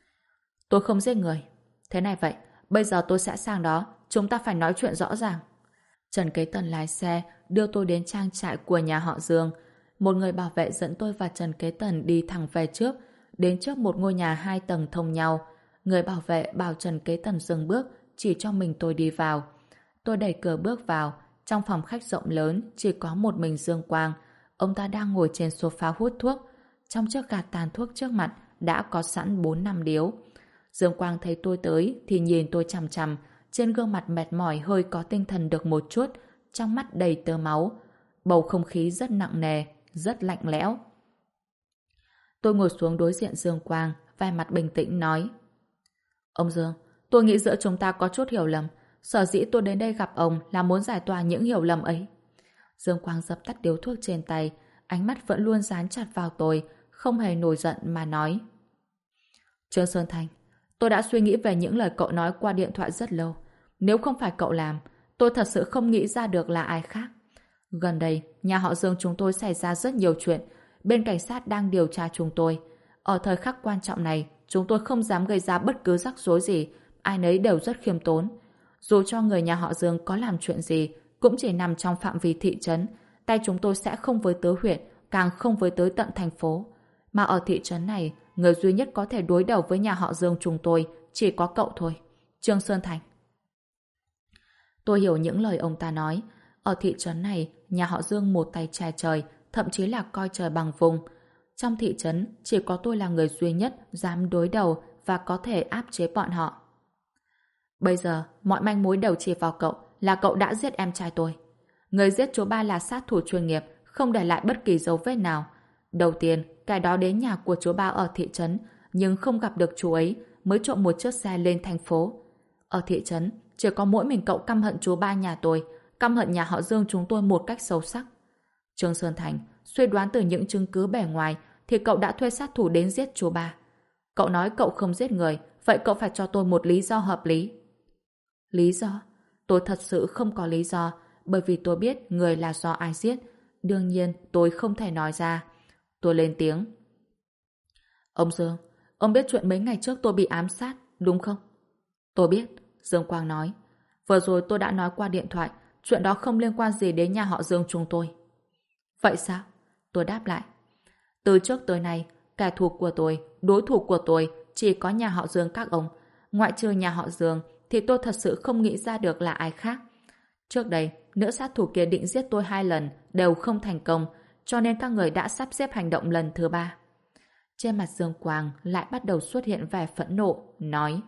tôi không giết người. Thế này vậy, bây giờ tôi sẽ sang đó, chúng ta phải nói chuyện rõ ràng. Trần Kế Tần lái xe đưa tôi đến trang trại của nhà họ Dương. Một người bảo vệ dẫn tôi và Trần Kế Tần đi thẳng về trước, đến trước một ngôi nhà 2 tầng thông nhau. Người bảo vệ bảo Trần Kế Tần dừng bước, chỉ cho mình tôi đi vào. Tôi đẩy cửa bước vào, trong phòng khách rộng lớn chỉ có một mình Dương Quang. Ông ta đang ngồi trên sofa hút thuốc. Trong chiếc gạt tàn thuốc trước mặt đã có sẵn 4-5 điếu. Dương Quang thấy tôi tới thì nhìn tôi chằm chằm, trên gương mặt mệt mỏi hơi có tinh thần được một chút, trong mắt đầy tơ máu. Bầu không khí rất nặng nề, rất lạnh lẽo. Tôi ngồi xuống đối diện Dương Quang, vẻ mặt bình tĩnh nói: Ông Dương, tôi nghĩ giữa chúng ta có chút hiểu lầm. Sở dĩ tôi đến đây gặp ông là muốn giải tỏa những hiểu lầm ấy. Dương Quang dập tắt điếu thuốc trên tay, ánh mắt vẫn luôn dán chặt vào tôi, không hề nổi giận mà nói: Trương Sơn Thành, tôi đã suy nghĩ về những lời cậu nói qua điện thoại rất lâu. Nếu không phải cậu làm, tôi thật sự không nghĩ ra được là ai khác. Gần đây, nhà họ Dương chúng tôi xảy ra rất nhiều chuyện. Bên cảnh sát đang điều tra chúng tôi. Ở thời khắc quan trọng này, chúng tôi không dám gây ra bất cứ rắc rối gì. Ai nấy đều rất khiêm tốn. Dù cho người nhà họ Dương có làm chuyện gì, cũng chỉ nằm trong phạm vi thị trấn. Tay chúng tôi sẽ không với tới huyện, càng không với tới tận thành phố. Mà ở thị trấn này, người duy nhất có thể đối đầu với nhà họ Dương chúng tôi chỉ có cậu thôi, Trương Sơn Thành. Tôi hiểu những lời ông ta nói. Ở thị trấn này, nhà họ Dương một tay che trời, thậm chí là coi trời bằng vùng. Trong thị trấn, chỉ có tôi là người duy nhất dám đối đầu và có thể áp chế bọn họ. Bây giờ, mọi manh mối đều chỉ vào cậu, là cậu đã giết em trai tôi. Người giết chú ba là sát thủ chuyên nghiệp, không để lại bất kỳ dấu vết nào. Đầu tiên, cái đó đến nhà của chú ba ở thị trấn, nhưng không gặp được chú ấy, mới trộm một chiếc xe lên thành phố. Ở thị trấn, chỉ có mỗi mình cậu căm hận chú ba nhà tôi, căm hận nhà họ Dương chúng tôi một cách sâu sắc. Trương Sơn Thành, suy đoán từ những chứng cứ bề ngoài, thì cậu đã thuê sát thủ đến giết chú ba. Cậu nói cậu không giết người, vậy cậu phải cho tôi một lý do hợp lý. Lý do? Tôi thật sự không có lý do, bởi vì tôi biết người là do ai giết. Đương nhiên, tôi không thể nói ra. Tôi lên tiếng. Ông Dương, ông biết chuyện mấy ngày trước tôi bị ám sát, đúng không? Tôi biết, Dương Quang nói. Vừa rồi tôi đã nói qua điện thoại, chuyện đó không liên quan gì đến nhà họ Dương chúng tôi. Vậy sao? Tôi đáp lại. Từ trước tới nay, kẻ thù của tôi, đối thủ của tôi chỉ có nhà họ Dương các ông. Ngoại trừ nhà họ Dương thì tôi thật sự không nghĩ ra được là ai khác. Trước đây, nữ sát thủ kia định giết tôi 2 lần đều không thành công, cho nên các người đã sắp xếp hành động lần thứ 3. Trên mặt Dương Quang lại bắt đầu xuất hiện vẻ phẫn nộ, nói: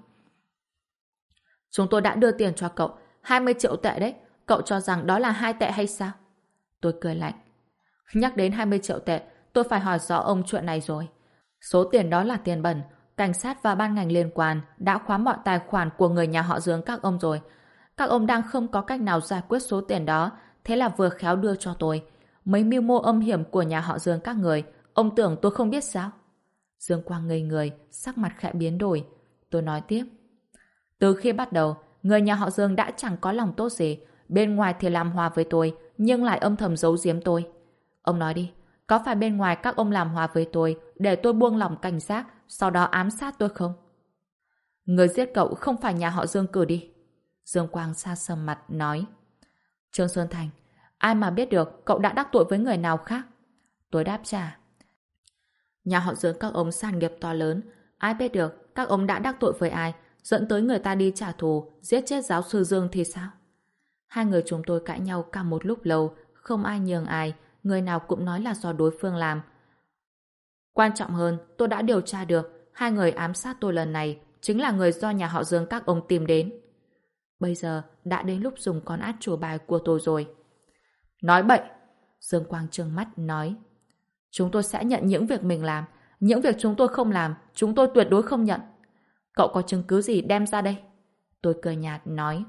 Chúng tôi đã đưa tiền cho cậu, 20 triệu tệ đấy, cậu cho rằng đó là 2 tệ hay sao? Tôi cười lạnh. Nhắc đến 20 triệu tệ, tôi phải hỏi rõ ông chuyện này rồi. Số tiền đó là tiền bẩn, cảnh sát và ban ngành liên quan đã khóa mọi tài khoản của người nhà họ Dương các ông rồi. Các ông đang không có cách nào giải quyết số tiền đó, thế là vừa khéo đưa cho tôi. Mấy mưu mô âm hiểm của nhà họ Dương các người, ông tưởng tôi không biết sao? Dương Quang ngây người, sắc mặt khẽ biến đổi. Tôi nói tiếp. Từ khi bắt đầu, người nhà họ Dương đã chẳng có lòng tốt gì. Bên ngoài thì làm hòa với tôi, nhưng lại âm thầm giấu giếm tôi. Ông nói đi, có phải bên ngoài các ông làm hòa với tôi để tôi buông lòng cảnh giác, sau đó ám sát tôi không? Người giết cậu không phải nhà họ Dương cử đi. Dương Quang xa sầm mặt nói. Trương Sơn Thành, ai mà biết được cậu đã đắc tội với người nào khác? Tôi đáp trả. Nhà họ Dương các ông sản nghiệp to lớn, ai biết được các ông đã đắc tội với ai, dẫn tới người ta đi trả thù, giết chết giáo sư Dương thì sao? Hai người chúng tôi cãi nhau cả một lúc lâu, không ai nhường ai, người nào cũng nói là do đối phương làm. Quan trọng hơn, tôi đã điều tra được, hai người ám sát tôi lần này chính là người do nhà họ Dương các ông tìm đến. Bây giờ đã đến lúc dùng con át chủ bài của tôi rồi. Nói bậy! Dương Quang trừng mắt nói. Chúng tôi sẽ nhận những việc mình làm, những việc chúng tôi không làm, chúng tôi tuyệt đối không nhận. Cậu có chứng cứ gì đem ra đây? Tôi cười nhạt nói.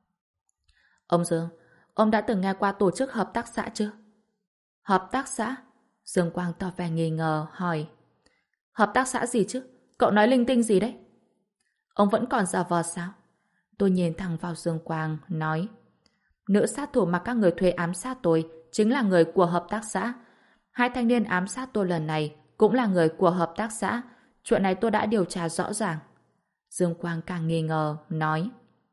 Ông Dương, ông đã từng nghe qua tổ chức hợp tác xã chưa? Hợp tác xã? Dương Quang tỏ vẻ nghi ngờ, hỏi. Hợp tác xã gì chứ? Cậu nói linh tinh gì đấy? Ông vẫn còn giả vờ sao? Tôi nhìn thẳng vào Dương Quang, nói. Nữ sát thủ mà các người thuê ám sát tôi chính là người của hợp tác xã. Hai thanh niên ám sát tôi lần này cũng là người của hợp tác xã. Chuyện này tôi đã điều tra rõ ràng. Dương Quang càng nghi ngờ, nói.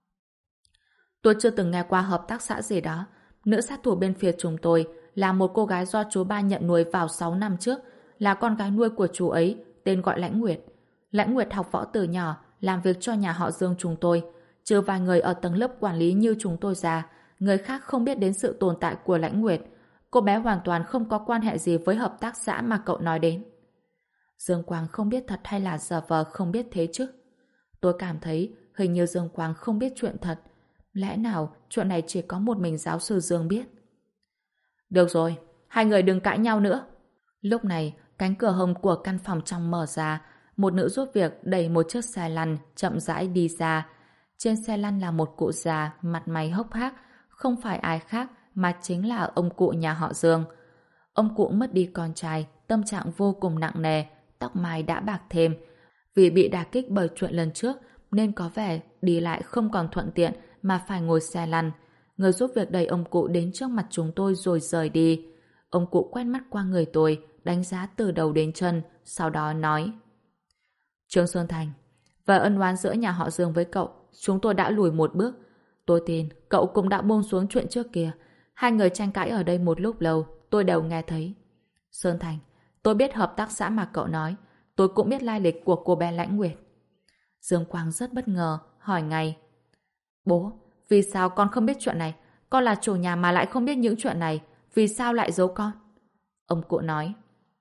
Tôi chưa từng nghe qua hợp tác xã gì đó. Nữ sát thủ bên phía chúng tôi là một cô gái do chú ba nhận nuôi vào 6 năm trước, là con gái nuôi của chú ấy, tên gọi Lãnh Nguyệt. Lãnh Nguyệt học võ từ nhỏ, làm việc cho nhà họ Dương chúng tôi. Trừ vài người ở tầng lớp quản lý như chúng tôi ra, người khác không biết đến sự tồn tại của Lãnh Nguyệt. Cô bé hoàn toàn không có quan hệ gì với hợp tác xã mà cậu nói đến. Dương Quang không biết thật hay là giả vờ không biết thế chứ? Tôi cảm thấy hình như Dương Quang không biết chuyện thật. Lẽ nào chuyện này chỉ có một mình giáo sư Dương biết? Được rồi, hai người đừng cãi nhau nữa. Lúc này, cánh cửa hông của căn phòng trong mở ra, một nữ giúp việc đẩy một chiếc xe lăn chậm rãi đi ra. Trên xe lăn là một cụ già, mặt mày hốc hác, không phải ai khác mà chính là ông cụ nhà họ Dương. Ông cụ mất đi con trai, tâm trạng vô cùng nặng nề, tóc mai đã bạc thêm. Vì bị đả kích bởi chuyện lần trước nên có vẻ đi lại không còn thuận tiện mà phải ngồi xe lăn. Người giúp việc đẩy ông cụ đến trước mặt chúng tôi rồi rời đi. Ông cụ quét mắt qua người tôi, đánh giá từ đầu đến chân, sau đó nói. Trương Xuân Thành, về ân oán giữa nhà họ Dương với cậu, chúng tôi đã lùi một bước. Tôi tin cậu cũng đã buông xuống chuyện trước kia. Hai người tranh cãi ở đây một lúc lâu, tôi đều nghe thấy. Sơn Thành, tôi biết hợp tác xã mà cậu nói. Tôi cũng biết lai lịch của cô bé Lãnh Nguyệt. Dương Quang rất bất ngờ, hỏi ngay. Bố, vì sao con không biết chuyện này? Con là chủ nhà mà lại không biết những chuyện này. Vì sao lại giấu con? Ông cụ nói.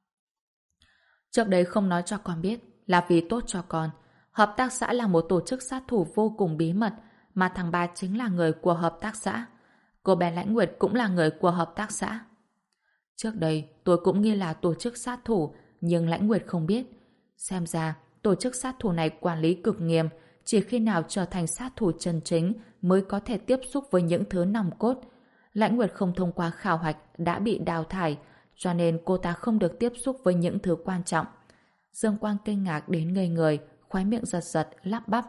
Trước đây không nói cho con biết là vì tốt cho con. Hợp tác xã là một tổ chức sát thủ vô cùng bí mật, mà thằng ba chính là người của hợp tác xã. Cô bé Lãnh Nguyệt cũng là người của hợp tác xã. Trước đây tôi cũng nghi là tổ chức sát thủ, nhưng Lãnh Nguyệt không biết. Xem ra tổ chức sát thủ này quản lý cực nghiêm, chỉ khi nào trở thành sát thủ chân chính mới có thể tiếp xúc với những thứ nòng cốt. Lãnh Nguyệt không thông qua khảo hạch đã bị đào thải, cho nên cô ta không được tiếp xúc với những thứ quan trọng. Dương Quang kinh ngạc đến ngây người, khóe miệng giật giật, lắp bắp.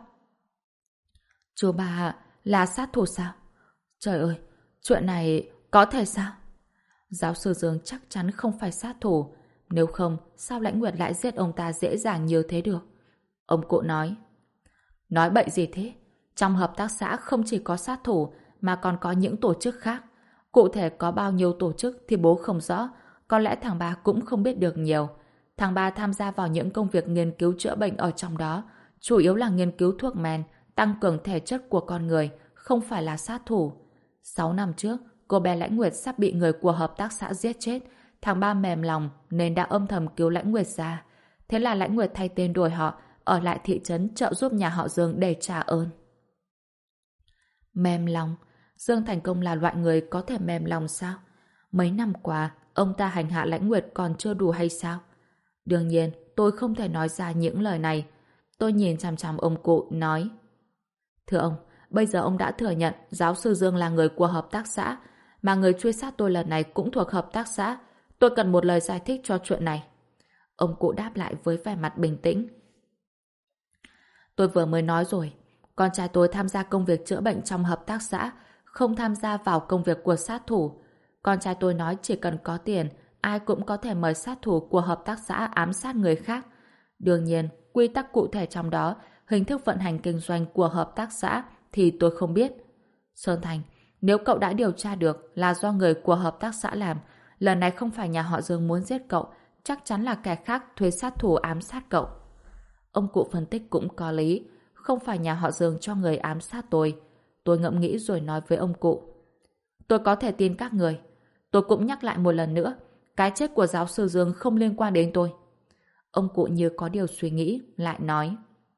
Chú bà là sát thủ sao? Trời ơi, chuyện này có thể sao? Giáo sư Dương chắc chắn không phải sát thủ. Nếu không, sao Lãnh Nguyệt lại giết ông ta dễ dàng như thế được? Ông cụ nói. Nói bậy gì thế? Trong hợp tác xã không chỉ có sát thủ, mà còn có những tổ chức khác. Cụ thể có bao nhiêu tổ chức thì bố không rõ. Có lẽ thằng ba cũng không biết được nhiều. Thằng ba tham gia vào những công việc nghiên cứu chữa bệnh ở trong đó. Chủ yếu là nghiên cứu thuốc men, tăng cường thể chất của con người, không phải là sát thủ. 6 năm trước, cô bé Lãnh Nguyệt sắp bị người của hợp tác xã giết chết. Thằng ba mềm lòng nên đã âm thầm cứu Lãnh Nguyệt ra. Thế là Lãnh Nguyệt thay tên đổi họ, ở lại thị trấn trợ giúp nhà họ Dương để trả ơn. Mềm lòng? Dương Thành Công là loại người có thể mềm lòng sao? Mấy năm qua, ông ta hành hạ Lãnh Nguyệt còn chưa đủ hay sao? Đương nhiên, tôi không thể nói ra những lời này. Tôi nhìn chằm chằm ông cụ, nói. Thưa ông, bây giờ ông đã thừa nhận giáo sư Dương là người của hợp tác xã, mà người truy sát tôi lần này cũng thuộc hợp tác xã. Tôi cần một lời giải thích cho chuyện này. Ông cụ đáp lại với vẻ mặt bình tĩnh. Tôi vừa mới nói rồi, con trai tôi tham gia công việc chữa bệnh trong hợp tác xã, không tham gia vào công việc của sát thủ. Con trai tôi nói chỉ cần có tiền, ai cũng có thể mời sát thủ của hợp tác xã ám sát người khác. Đương nhiên, quy tắc cụ thể trong đó, hình thức vận hành kinh doanh của hợp tác xã thì tôi không biết. Sơn Thành, nếu cậu đã điều tra được là do người của hợp tác xã làm, lần này không phải nhà họ Dương muốn giết cậu, chắc chắn là kẻ khác thuê sát thủ ám sát cậu. Ông cụ phân tích cũng có lý, không phải nhà họ Dương cho người ám sát tôi. Tôi ngẫm nghĩ rồi nói với ông cụ. Tôi có thể tin các người. Tôi cũng nhắc lại một lần nữa, cái chết của giáo sư Dương không liên quan đến tôi. Ông cụ như có điều suy nghĩ, lại nói.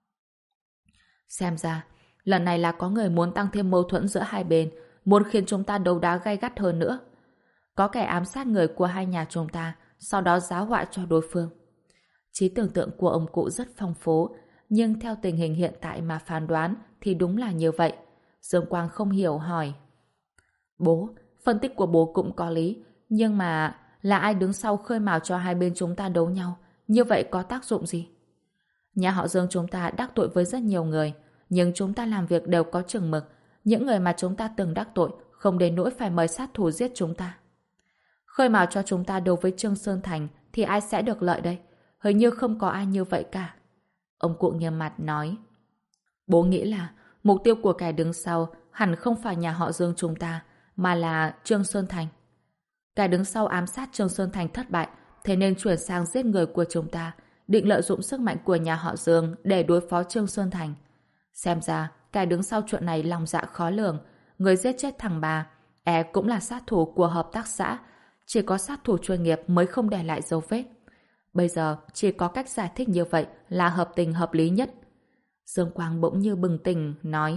Xem ra, lần này là có người muốn tăng thêm mâu thuẫn giữa hai bên, muốn khiến chúng ta đấu đá gay gắt hơn nữa. Có kẻ ám sát người của hai nhà chúng ta, sau đó giáo họa cho đối phương. Trí tưởng tượng của ông cụ rất phong phú, nhưng theo tình hình hiện tại mà phán đoán thì đúng là như vậy. Dương Quang không hiểu hỏi. Bố, phân tích của bố cũng có lý, nhưng mà là ai đứng sau khơi mào cho hai bên chúng ta đấu nhau? Như vậy có tác dụng gì? Nhà họ Dương chúng ta đắc tội với rất nhiều người, nhưng chúng ta làm việc đều có chừng mực. Những người mà chúng ta từng đắc tội không đến nỗi phải mời sát thủ giết chúng ta. Khơi mào cho chúng ta đấu với Trương Sơn Thành thì ai sẽ được lợi đây? Hình như không có ai như vậy cả. Ông cụ nghiêm mặt nói. Bố nghĩ là mục tiêu của kẻ đứng sau hẳn không phải nhà họ Dương chúng ta, mà là Trương Sơn Thành. Kẻ đứng sau ám sát Trương Sơn Thành thất bại, thế nên chuyển sang giết người của chúng ta, định lợi dụng sức mạnh của nhà họ Dương để đối phó Trương Sơn Thành. Xem ra, kẻ đứng sau chuyện này lòng dạ khó lường, người giết chết thằng bà, cũng là sát thủ của hợp tác xã, chỉ có sát thủ chuyên nghiệp mới không để lại dấu vết. Bây giờ, chỉ có cách giải thích như vậy là hợp tình hợp lý nhất. Dương Quang bỗng như bừng tỉnh, nói.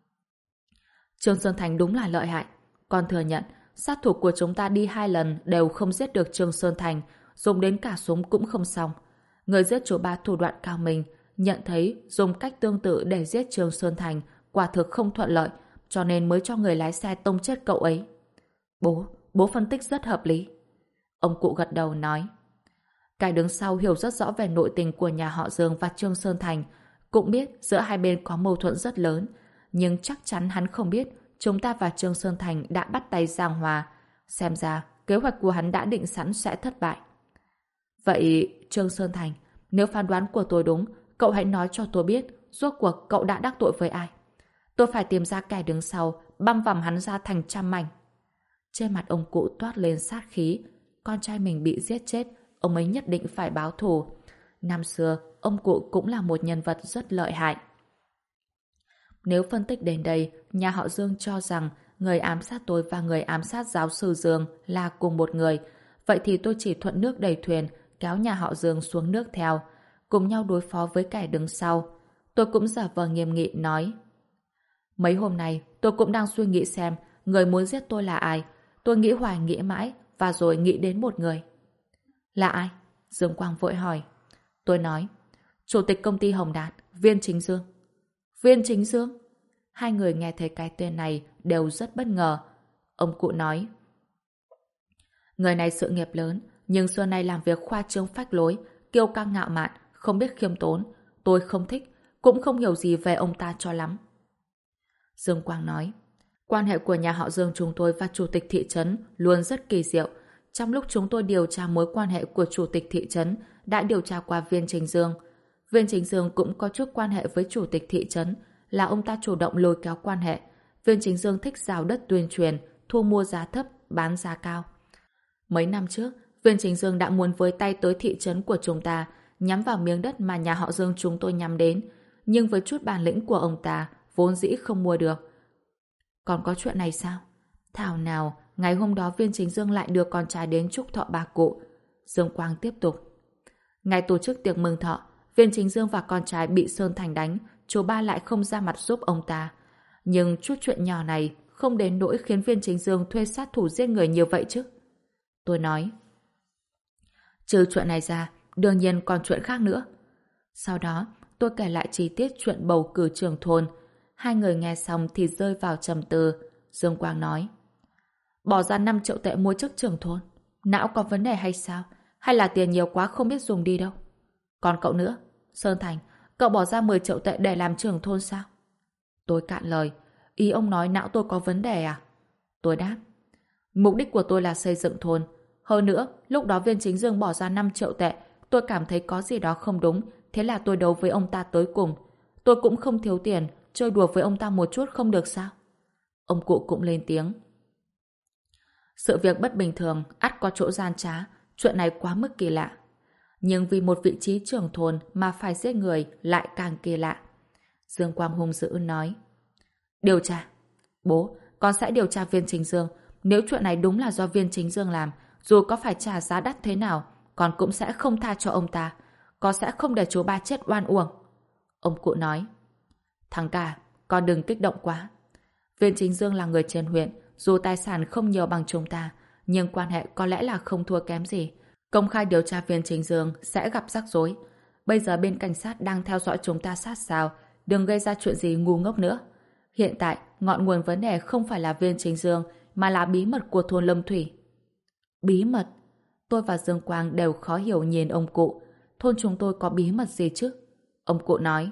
Trương Sơn Thành đúng là lợi hại. Con thừa nhận, sát thủ của chúng ta đi 2 lần đều không giết được Trương Sơn Thành, dùng đến cả súng cũng không xong. Người giết chủ ba thủ đoạn cao minh, nhận thấy dùng cách tương tự để giết Trương Sơn Thành quả thực không thuận lợi, cho nên mới cho người lái xe tông chết cậu ấy. Bố phân tích rất hợp lý. Ông cụ gật đầu nói. Cái đứng sau hiểu rất rõ về nội tình của nhà họ Dương và Trương Sơn Thành, cũng biết giữa hai bên có mâu thuẫn rất lớn, nhưng chắc chắn hắn không biết chúng ta và Trương Sơn Thành đã bắt tay giang hòa. Xem ra, kế hoạch của hắn đã định sẵn sẽ thất bại. Vậy, Trương Sơn Thành, nếu phán đoán của tôi đúng, cậu hãy nói cho tôi biết rốt cuộc cậu đã đắc tội với ai. Tôi phải tìm ra kẻ đứng sau, băm vằm hắn ra thành trăm mảnh. Trên mặt ông cụ toát lên sát khí. Con trai mình bị giết chết, ông ấy nhất định phải báo thù. Năm xưa, ông cụ cũng là một nhân vật rất lợi hại. Nếu phân tích đến đây, nhà họ Dương cho rằng người ám sát tôi và người ám sát giáo sư Dương là cùng một người, vậy thì tôi chỉ thuận nước đẩy thuyền, kéo nhà họ Dương xuống nước theo, cùng nhau đối phó với kẻ đứng sau. Tôi cũng giả vờ nghiêm nghị nói. Mấy hôm nay, tôi cũng đang suy nghĩ xem người muốn giết tôi là ai. Tôi nghĩ hoài nghĩ mãi, và rồi nghĩ đến một người. Là ai? Dương Quang vội hỏi. Tôi nói, Chủ tịch công ty Hồng Đạt, Viên Chính Dương. Viên Chính Dương? Hai người nghe thấy cái tên này đều rất bất ngờ. Ông cụ nói, người này sự nghiệp lớn, nhưng xưa nay làm việc khoa trương phách lối, kiêu căng ngạo mạn, không biết khiêm tốn. Tôi không thích, cũng không hiểu gì về ông ta cho lắm. Dương Quang nói, quan hệ của nhà họ Dương chúng tôi và chủ tịch thị trấn luôn rất kỳ diệu. Trong lúc chúng tôi điều tra mối quan hệ của chủ tịch thị trấn, đã điều tra qua Viên Chính Dương. Viên Chính Dương cũng có chút quan hệ với chủ tịch thị trấn, là ông ta chủ động lôi kéo quan hệ. Viên Chính Dương thích giao đất tuyên truyền, thu mua giá thấp, bán giá cao. Mấy năm trước, Viên Chính Dương đã muốn với tay tới thị trấn của chúng ta, nhắm vào miếng đất mà nhà họ Dương chúng tôi nhắm đến. Nhưng với chút bản lĩnh của ông ta, vốn dĩ không mua được. Còn có chuyện này sao? Thảo nào, ngày hôm đó Viên Chính Dương lại đưa con trai đến chúc thọ bà cụ. Dương Quang tiếp tục. Ngày tổ chức tiệc mừng thọ, Viên Chính Dương và con trai bị Sơn Thành đánh, chú ba lại không ra mặt giúp ông ta. Nhưng chút chuyện nhỏ này không đến nỗi khiến Viên Chính Dương thuê sát thủ giết người như vậy chứ. Tôi nói. Trừ chuyện này ra, đương nhiên còn chuyện khác nữa. Sau đó, tôi kể lại chi tiết chuyện bầu cử trưởng thôn. Hai người nghe xong thì rơi vào trầm tư. Dương Quang nói. Bỏ ra 5 triệu tệ mua chức trưởng thôn. Não có vấn đề hay sao? hay là tiền nhiều quá không biết dùng đi đâu? Còn cậu nữa, Sơn Thành, cậu bỏ ra 10 triệu tệ để làm trưởng thôn sao? Tôi cạn lời. Ý ông nói não tôi có vấn đề à? Tôi đáp. Mục đích của tôi là xây dựng thôn. Hơn nữa, lúc đó Viên Chính Dương bỏ ra 5 triệu tệ, tôi cảm thấy có gì đó không đúng, thế là tôi đấu với ông ta tới cùng. Tôi cũng không thiếu tiền, chơi đùa với ông ta một chút không được sao? Ông cụ cũng lên tiếng. Sự việc bất bình thường, ắt có chỗ gian trá, chuyện này quá mức kỳ lạ. Nhưng vì một vị trí trưởng thôn mà phải giết người lại càng kỳ lạ. Dương Quang hung dữ nói. Điều tra. Bố, con sẽ điều tra Viên Chính Dương. Nếu chuyện này đúng là do Viên Chính Dương làm, dù có phải trả giá đắt thế nào, con cũng sẽ không tha cho ông ta. Con sẽ không để chú ba chết oan uổng. Ông cụ nói. Thằng cả, con đừng kích động quá. Viên Chính Dương là người trên huyện, dù tài sản không nhiều bằng chúng ta, nhưng quan hệ có lẽ là không thua kém gì. Công khai điều tra Viên Chính Dương sẽ gặp rắc rối. Bây giờ bên cảnh sát đang theo dõi chúng ta sát sao, đừng gây ra chuyện gì ngu ngốc nữa. Hiện tại, ngọn nguồn vấn đề không phải là Viên Chính Dương, mà là bí mật của thôn Lâm Thủy. Bí mật? Tôi và Dương Quang đều khó hiểu nhìn ông cụ. Thôn chúng tôi có bí mật gì chứ? Ông cụ nói.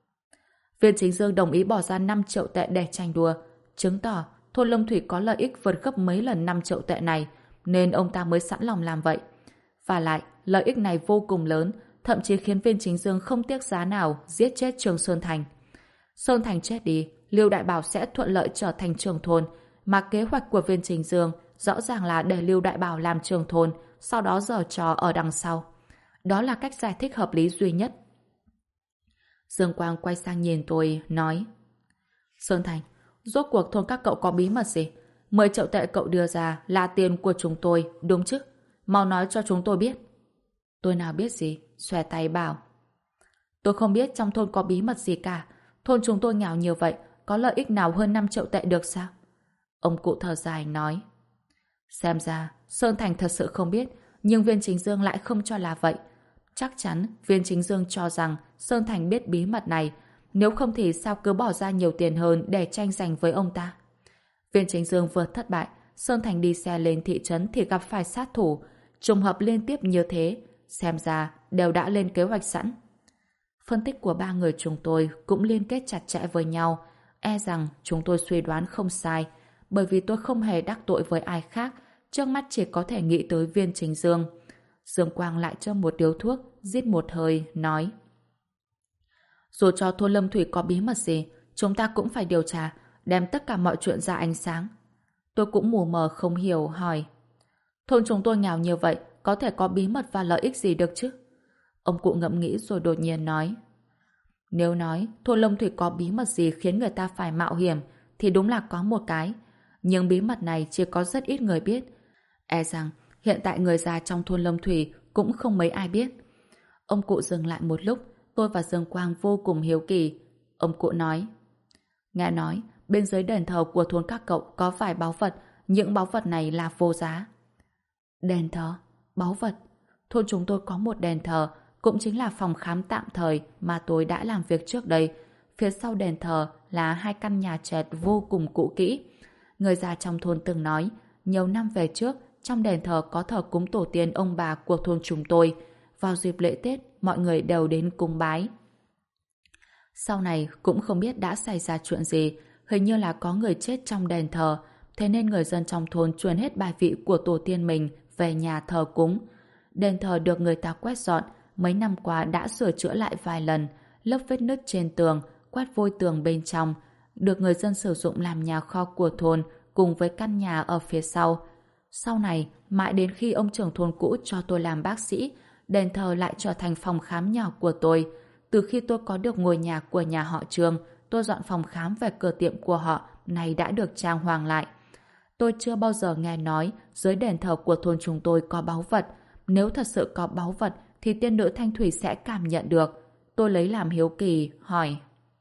Viên Chính Dương đồng ý bỏ ra 5 triệu tệ để tranh đua, chứng tỏ thôn Lâm Thủy có lợi ích vượt gấp mấy lần 5 triệu tệ này, nên ông ta mới sẵn lòng làm vậy. Và lại, lợi ích này vô cùng lớn, thậm chí khiến Viên Chính Dương không tiếc giá nào giết chết Trương Sơn Thành. Sơn Thành chết đi, Lưu Đại Bảo sẽ thuận lợi trở thành trưởng thôn, mà kế hoạch của Viên Chính Dương rõ ràng là để Lưu Đại Bảo làm trưởng thôn, sau đó giở trò ở đằng sau. Đó là cách giải thích hợp lý duy nhất. Dương Quang quay sang nhìn tôi, nói. Sơn Thành, rốt cuộc thôn các cậu có bí mật gì? 10 triệu tệ cậu đưa ra là tiền của chúng tôi, đúng chứ? Mau nói cho chúng tôi biết. Tôi nào biết gì, xòe tay bảo. Tôi không biết trong thôn có bí mật gì cả. Thôn chúng tôi nghèo như vậy, có lợi ích nào hơn 5 triệu tệ được sao? Ông cụ thở dài nói. Xem ra, Sơn Thành thật sự không biết, nhưng Viên Chính Dương lại không cho là vậy. Chắc chắn Viên Chính Dương cho rằng Sơn Thành biết bí mật này, nếu không thì sao cứ bỏ ra nhiều tiền hơn để tranh giành với ông ta. Viên Chính Dương vừa thất bại, Sơn Thành đi xe lên thị trấn thì gặp phải sát thủ, trùng hợp liên tiếp như thế, xem ra đều đã lên kế hoạch sẵn. Phân tích của ba người chúng tôi cũng liên kết chặt chẽ với nhau, e rằng chúng tôi suy đoán không sai, bởi vì tôi không hề đắc tội với ai khác, trước mắt chỉ có thể nghĩ tới Viên Chính Dương. Dương Quang lại cho một điếu thuốc, rít một hơi, nói. Dù cho thôn Lâm Thủy có bí mật gì, chúng ta cũng phải điều tra, đem tất cả mọi chuyện ra ánh sáng. Tôi cũng mù mờ không hiểu, hỏi. Thôn chúng tôi nghèo như vậy, có thể có bí mật và lợi ích gì được chứ? Ông cụ ngẫm nghĩ rồi đột nhiên nói. Nếu nói thôn Lâm Thủy có bí mật gì khiến người ta phải mạo hiểm, thì đúng là có một cái. Nhưng bí mật này chỉ có rất ít người biết. E rằng hiện tại người già trong thôn Lâm Thủy cũng không mấy ai biết. Ông cụ dừng lại một lúc, tôi và Dương Quang vô cùng hiếu kỳ. Ông cụ nói. Nghe nói, bên dưới đền thờ của thôn các cậu có vài báu vật, những báu vật này là vô giá. Đền thờ? Báu vật? Thôn chúng tôi có một đền thờ, cũng chính là phòng khám tạm thời mà tôi đã làm việc trước đây. Phía sau đền thờ là 2 căn nhà trệt vô cùng cũ kỹ. Người già trong thôn từng nói, nhiều năm về trước, trong đền thờ có thờ cúng tổ tiên ông bà của thôn chúng tôi. Vào dịp lễ Tết, mọi người đều đến cúng bái. Sau này cũng không biết đã xảy ra chuyện gì, hình như là có người chết trong đền thờ, thế nên người dân trong thôn truyền hết bài vị của tổ tiên mình về nhà thờ cúng. Đền thờ được người ta quét dọn, mấy năm qua đã sửa chữa lại vài lần, lấp vết nứt trên tường, quét vôi tường bên trong, được người dân sử dụng làm nhà kho của thôn cùng với căn nhà ở phía sau. Sau này, mãi đến khi ông trưởng thôn cũ cho tôi làm bác sĩ, đền thờ lại trở thành phòng khám nhỏ của tôi. Từ khi tôi có được ngôi nhà của nhà họ Trương, tôi dọn phòng khám về cửa tiệm của họ, này đã được trang hoàng lại. Tôi chưa bao giờ nghe nói dưới đền thờ của thôn chúng tôi có báu vật. Nếu thật sự có báu vật thì tiên nữ Thanh Thủy sẽ cảm nhận được. Tôi lấy làm hiếu kỳ, hỏi.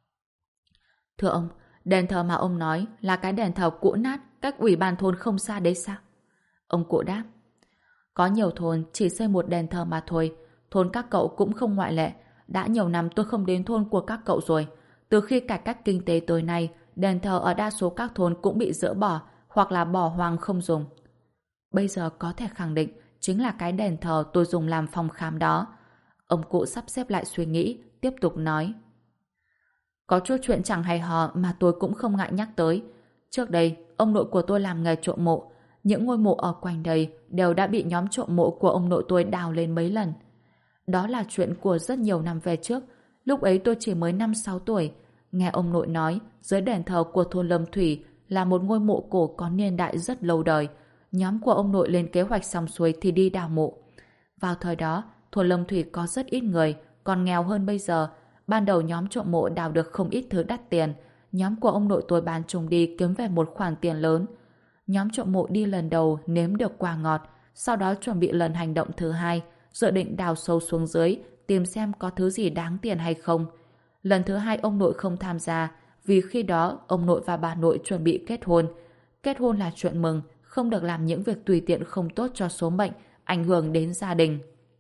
Thưa ông, đền thờ mà ông nói là cái đền thờ cũ nát cách ủy ban thôn không xa đấy sao? Ông cụ đáp. Có nhiều thôn chỉ xây một đền thờ mà thôi, thôn các cậu cũng không ngoại lệ. Đã nhiều năm tôi không đến thôn của các cậu rồi. Từ khi cải cách kinh tế tới nay, đền thờ ở đa số các thôn cũng bị dỡ bỏ hoặc là bỏ hoang không dùng. Bây giờ có thể khẳng định chính là cái đền thờ tôi dùng làm phòng khám đó. Ông cụ sắp xếp lại suy nghĩ, tiếp tục nói. Có chút chuyện chẳng hay ho mà tôi cũng không ngại nhắc tới. Trước đây, ông nội của tôi làm nghề trộm mộ. Những ngôi mộ ở quanh đây đều đã bị nhóm trộm mộ của ông nội tôi đào lên mấy lần. Đó là chuyện của rất nhiều năm về trước. Lúc ấy tôi chỉ mới 5-6 tuổi. Nghe ông nội nói, dưới đền thờ của thôn Lâm Thủy là một ngôi mộ cổ có niên đại rất lâu đời. Nhóm của ông nội lên kế hoạch xong xuôi thì đi đào mộ. Vào thời đó, thôn Lâm Thủy có rất ít người, còn nghèo hơn bây giờ. Ban đầu nhóm trộm mộ đào được không ít thứ đắt tiền. Nhóm của ông nội tôi bán chúng đi kiếm về một khoản tiền lớn. Nhóm trộm mộ đi lần đầu nếm được quả ngọt, sau đó chuẩn bị lần hành động thứ hai, dự định đào sâu xuống dưới, tìm xem có thứ gì đáng tiền hay không. Lần thứ hai ông nội không tham gia, vì khi đó ông nội và bà nội chuẩn bị kết hôn. Kết hôn là chuyện mừng, không được làm những việc tùy tiện không tốt cho số mệnh, ảnh hưởng đến gia đình.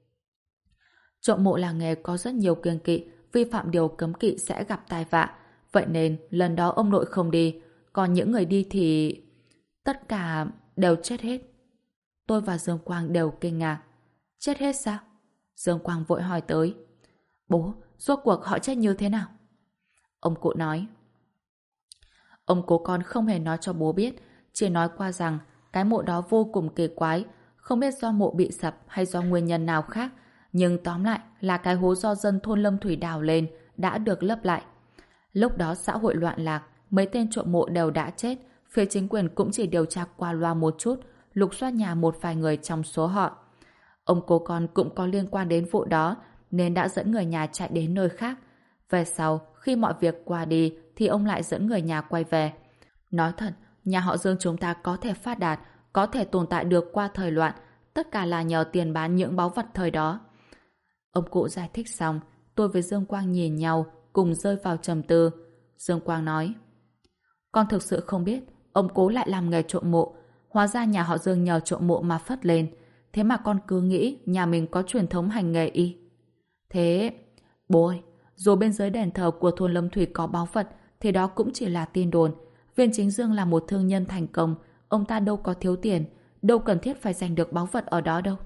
Trộm mộ là nghề có rất nhiều kiêng kỵ, vi phạm điều cấm kỵ sẽ gặp tai vạ. Vậy nên lần đó ông nội không đi, còn những người đi thì tất cả đều chết hết. Tôi và Dương Quang đều kinh ngạc. Chết hết sao? Dương Quang vội hỏi tới. Bố, rốt cuộc họ chết như thế nào? Ông cụ nói. Ông cố con không hề nói cho bố biết, chỉ nói qua rằng cái mộ đó vô cùng kỳ quái, không biết do mộ bị sập hay do nguyên nhân nào khác, nhưng tóm lại là cái hố do dân thôn Lâm Thủy đào lên đã được lấp lại. Lúc đó xã hội loạn lạc, mấy tên trộm mộ đều đã chết, phía chính quyền cũng chỉ điều tra qua loa một chút, lục soát nhà một vài người trong số họ. Ông cố con cũng có liên quan đến vụ đó, nên đã dẫn người nhà chạy đến nơi khác. Về sau, khi mọi việc qua đi, thì ông lại dẫn người nhà quay về. Nói thật, nhà họ Dương chúng ta có thể phát đạt, có thể tồn tại được qua thời loạn, tất cả là nhờ tiền bán những báu vật thời đó. Ông cụ giải thích xong, tôi với Dương Quang nhìn nhau, cùng rơi vào trầm tư. Dương Quang nói, con thực sự không biết, ông cố lại làm nghề trộm mộ. Hóa ra nhà họ Dương nhờ trộm mộ mà phất lên. Thế mà con cứ nghĩ nhà mình có truyền thống hành nghề y. Thế, bố ơi, dù bên dưới đền thờ của thôn Lâm Thủy có báu vật, thì đó cũng chỉ là tin đồn. Viên Chính Dương là một thương nhân thành công, ông ta đâu có thiếu tiền, đâu cần thiết phải giành được báu vật ở đó đâu.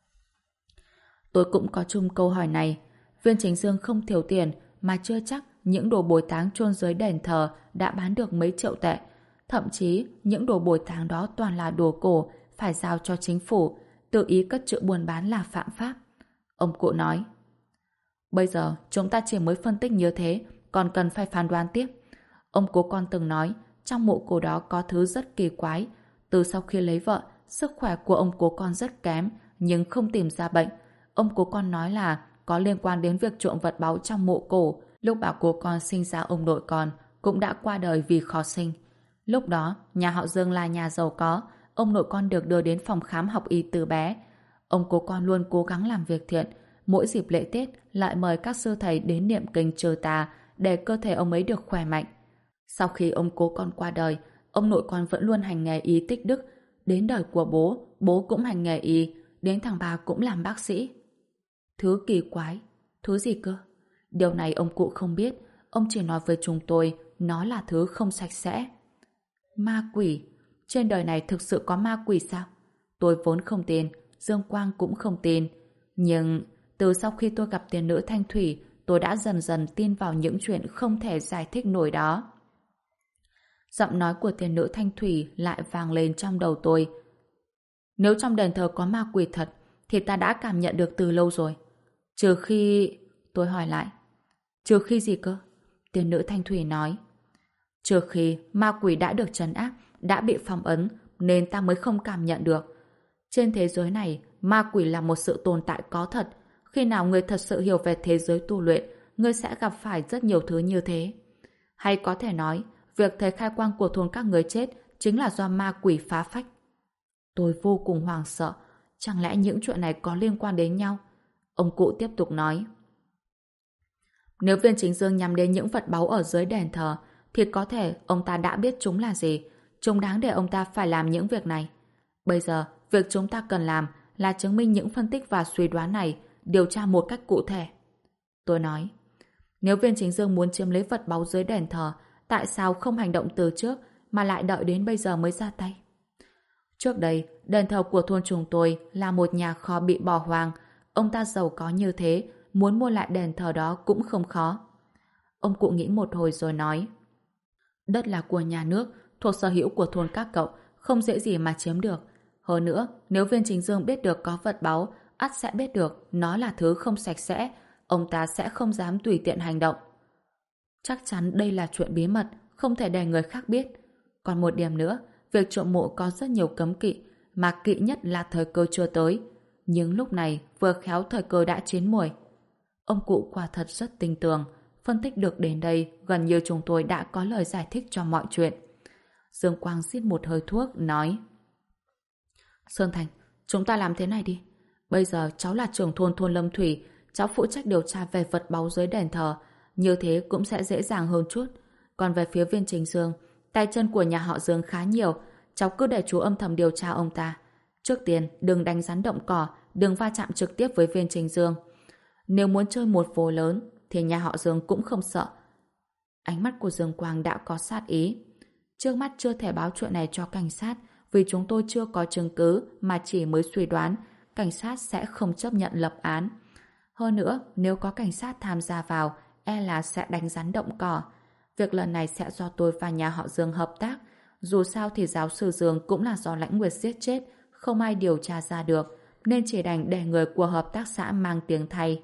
Tôi cũng có chung câu hỏi này. Viên Chính Dương không thiếu tiền, mà chưa chắc những đồ bồi táng chôn dưới đền thờ đã bán được mấy triệu tệ. Thậm chí, những đồ bồi táng đó toàn là đồ cổ, phải giao cho chính phủ, tự ý cất trữ buôn bán là phạm pháp. Ông cụ nói, bây giờ chúng ta chỉ mới phân tích như thế, còn cần phải phán đoán tiếp. Ông cố con từng nói, trong mộ cổ đó có thứ rất kỳ quái. Từ sau khi lấy vợ, sức khỏe của ông cố con rất kém, nhưng không tìm ra bệnh. Ông cố con nói là có liên quan đến việc trộm vật báu trong mộ cổ. Lúc bảo cố con sinh ra ông nội con cũng đã qua đời vì khó sinh. Lúc đó, nhà họ Dương là nhà giàu có, ông nội con được đưa đến phòng khám học y từ bé. Ông cố con luôn cố gắng làm việc thiện, mỗi dịp lễ Tết lại mời các sư thầy đến niệm kinh trừ tà để cơ thể ông ấy được khỏe mạnh. Sau khi ông cố con qua đời, ông nội con vẫn luôn hành nghề y tích đức. Đến đời của bố, bố cũng hành nghề y, đến thằng bà cũng làm bác sĩ. Thứ kỳ quái, thứ gì cơ? Điều này ông cụ không biết, ông chỉ nói với chúng tôi nó là thứ không sạch sẽ. Ma quỷ? Trên đời này thực sự có ma quỷ sao? Tôi vốn không tin, Dương Quang cũng không tin. Nhưng từ sau khi tôi gặp tiền nữ Thanh Thủy, tôi đã dần dần tin vào những chuyện không thể giải thích nổi đó. Giọng nói của tiền nữ Thanh Thủy lại vang lên trong đầu tôi. Nếu trong đền thờ có ma quỷ thật, thì ta đã cảm nhận được từ lâu rồi. Trừ khi... Tôi hỏi lại. Trừ khi gì cơ? Tiền nữ Thanh Thủy nói. Trừ khi ma quỷ đã được trấn áp, đã bị phong ấn, nên ta mới không cảm nhận được. Trên thế giới này, ma quỷ là một sự tồn tại có thật. Khi nào người thật sự hiểu về thế giới tu luyện, người sẽ gặp phải rất nhiều thứ như thế. Hay có thể nói, việc thấy khai quang của thôn các người chết chính là do ma quỷ phá phách. Tôi vô cùng hoảng sợ. Chẳng lẽ những chuyện này có liên quan đến nhau? Ông cụ tiếp tục nói. Nếu Viên Chính Dương nhắm đến những vật báu ở dưới đền thờ, thì có thể ông ta đã biết chúng là gì. Chúng đáng để ông ta phải làm những việc này. Bây giờ, việc chúng ta cần làm là chứng minh những phân tích và suy đoán này, điều tra một cách cụ thể. Tôi nói, nếu Viên Chính Dương muốn chiếm lấy vật báu dưới đền thờ, tại sao không hành động từ trước mà lại đợi đến bây giờ mới ra tay? Trước đây, đền thờ của thôn chúng tôi là một nhà kho bị bỏ hoang. Ông ta giàu có như thế, muốn mua lại đền thờ đó cũng không khó. Ông cụ nghĩ một hồi rồi nói: đất là của nhà nước, thuộc sở hữu của thôn các cậu, không dễ gì mà chiếm được. Hơn nữa, nếu Viên Chính Dương biết được có vật báu, ắt sẽ biết được nó là thứ không sạch sẽ, ông ta sẽ không dám tùy tiện hành động. Chắc chắn đây là chuyện bí mật, không thể để người khác biết. Còn một điểm nữa, việc trộm mộ có rất nhiều cấm kỵ, mà kỵ nhất là thời cơ chưa tới. Nhưng lúc này vừa khéo thời cơ đã chín muồi. Ông cụ quả thật rất tinh tường, phân tích được đến đây gần như chúng tôi đã có lời giải thích cho mọi chuyện. Dương Quang rít một hơi thuốc, nói: Sơn Thành, chúng ta làm thế này đi. Bây giờ cháu là trưởng thôn thôn Lâm Thủy, cháu phụ trách điều tra về vật báu dưới đền thờ, như thế cũng sẽ dễ dàng hơn chút. Còn về phía Viên Chính Dương, tay chân của nhà họ Dương khá nhiều, cháu cứ để chú âm thầm điều tra ông ta. Trước tiên, đừng đánh rắn động cỏ, đừng va chạm trực tiếp với Viên Chính Dương. Nếu muốn chơi một vố lớn, thì nhà họ Dương cũng không sợ. Ánh mắt của Dương Quang đã có sát ý. Trước mắt chưa thể báo chuyện này cho cảnh sát, vì chúng tôi chưa có chứng cứ mà chỉ mới suy đoán cảnh sát sẽ không chấp nhận lập án. Hơn nữa, nếu có cảnh sát tham gia vào, e là sẽ đánh rắn động cỏ. Việc lần này sẽ do tôi và nhà họ Dương hợp tác. Dù sao thì giáo sư Dương cũng là do Lãnh Nguyệt giết chết, không ai điều tra ra được, nên chỉ đành để người của hợp tác xã mang tiếng thay.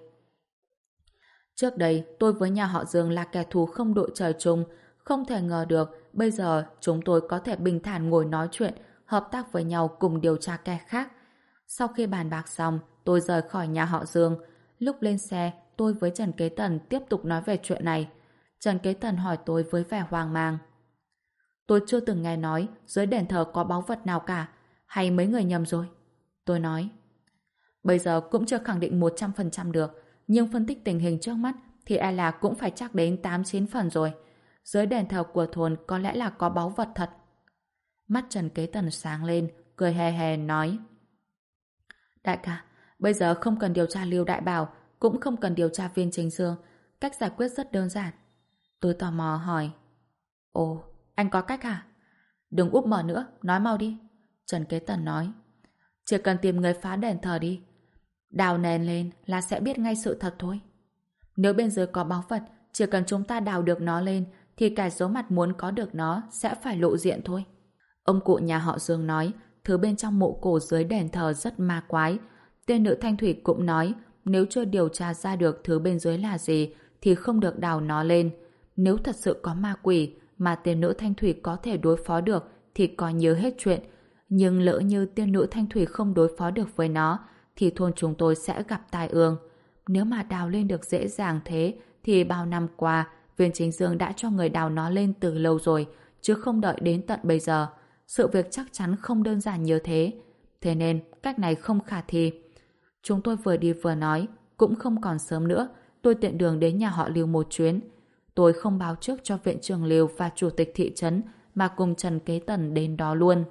Trước đây, tôi với nhà họ Dương là kẻ thù không đội trời chung, không thể ngờ được bây giờ chúng tôi có thể bình thản ngồi nói chuyện, hợp tác với nhau cùng điều tra kẻ khác. Sau khi bàn bạc xong, tôi rời khỏi nhà họ Dương. Lúc lên xe, tôi với Trần Kế Tần tiếp tục nói về chuyện này. Trần Kế Tần hỏi tôi với vẻ hoang mang: tôi chưa từng nghe nói dưới đền thờ có báu vật nào cả, hay mấy người nhầm rồi? Tôi nói: bây giờ cũng chưa khẳng định 100% được, nhưng phân tích tình hình trước mắt thì e là cũng phải chắc đến 8-9 phần rồi. Dưới đền thờ của thôn có lẽ là có báu vật thật. Mắt Trần Kế Tần sáng lên, cười hề hề nói: đại ca, bây giờ không cần điều tra Lưu Đại Bảo, cũng không cần điều tra Viên Chính Dương. Cách giải quyết rất đơn giản. Tôi tò mò hỏi: ồ, anh có cách à? Đừng úp mở nữa, nói mau đi. Trần Kế Tần nói: chỉ cần tìm người phá đền thờ đi, đào nền lên là sẽ biết ngay sự thật thôi. Nếu bên dưới có báu vật, chỉ cần chúng ta đào được nó lên thì kẻ giấu mặt muốn có được nó sẽ phải lộ diện thôi. Ông cụ nhà họ Dương nói thứ bên trong mộ cổ dưới đền thờ rất ma quái. Tên nữ Thanh Thủy cũng nói nếu chưa điều tra ra được thứ bên dưới là gì thì không được đào nó lên. Nếu thật sự có ma quỷ mà tên nữ Thanh Thủy có thể đối phó được thì coi như hết chuyện. Nhưng lỡ như tên nữ Thanh Thủy không đối phó được với nó thì thôn chúng tôi sẽ gặp tai ương. Nếu mà đào lên được dễ dàng thế thì bao năm qua Viên Chính Dương đã cho người đào nó lên từ lâu rồi, chứ không đợi đến tận bây giờ. Sự việc chắc chắn không đơn giản như thế. Thế nên cách này không khả thi. Chúng tôi vừa đi vừa nói, cũng không còn sớm nữa, tôi tiện đường đến nhà họ Lưu một chuyến. Tôi không báo trước cho viện trưởng Lưu và chủ tịch thị trấn mà cùng Trần Kế Tần đến đó luôn.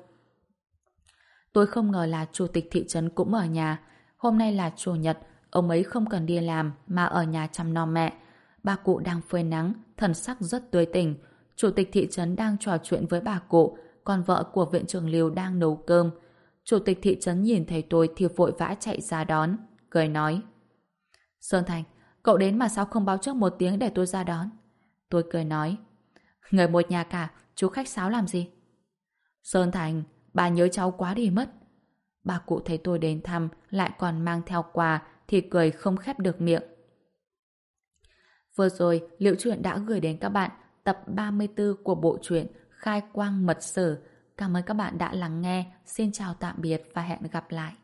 Tôi không ngờ là chủ tịch thị trấn cũng ở nhà. Hôm nay là chủ nhật, ông ấy không cần đi làm mà ở nhà chăm nom mẹ. Bà cụ đang phơi nắng, thần sắc rất tươi tỉnh. Chủ tịch thị trấn đang trò chuyện với bà cụ, còn vợ của viện trưởng Lưu đang nấu cơm. Chủ tịch thị trấn nhìn thấy tôi thì vội vã chạy ra đón, cười nói: Sơn Thành, cậu đến mà sao không báo trước một tiếng để tôi ra đón? Tôi cười nói: người một nhà cả, chú khách sáo làm gì? Sơn Thành, bà nhớ cháu quá đi mất. Bà cụ thấy tôi đến thăm lại còn mang theo quà thì cười không khép được miệng. Vừa rồi, Liễu Chuyện đã gửi đến các bạn tập 34 của bộ truyện Khai Quang Mật Sử. Cảm ơn các bạn đã lắng nghe. Xin chào tạm biệt và hẹn gặp lại.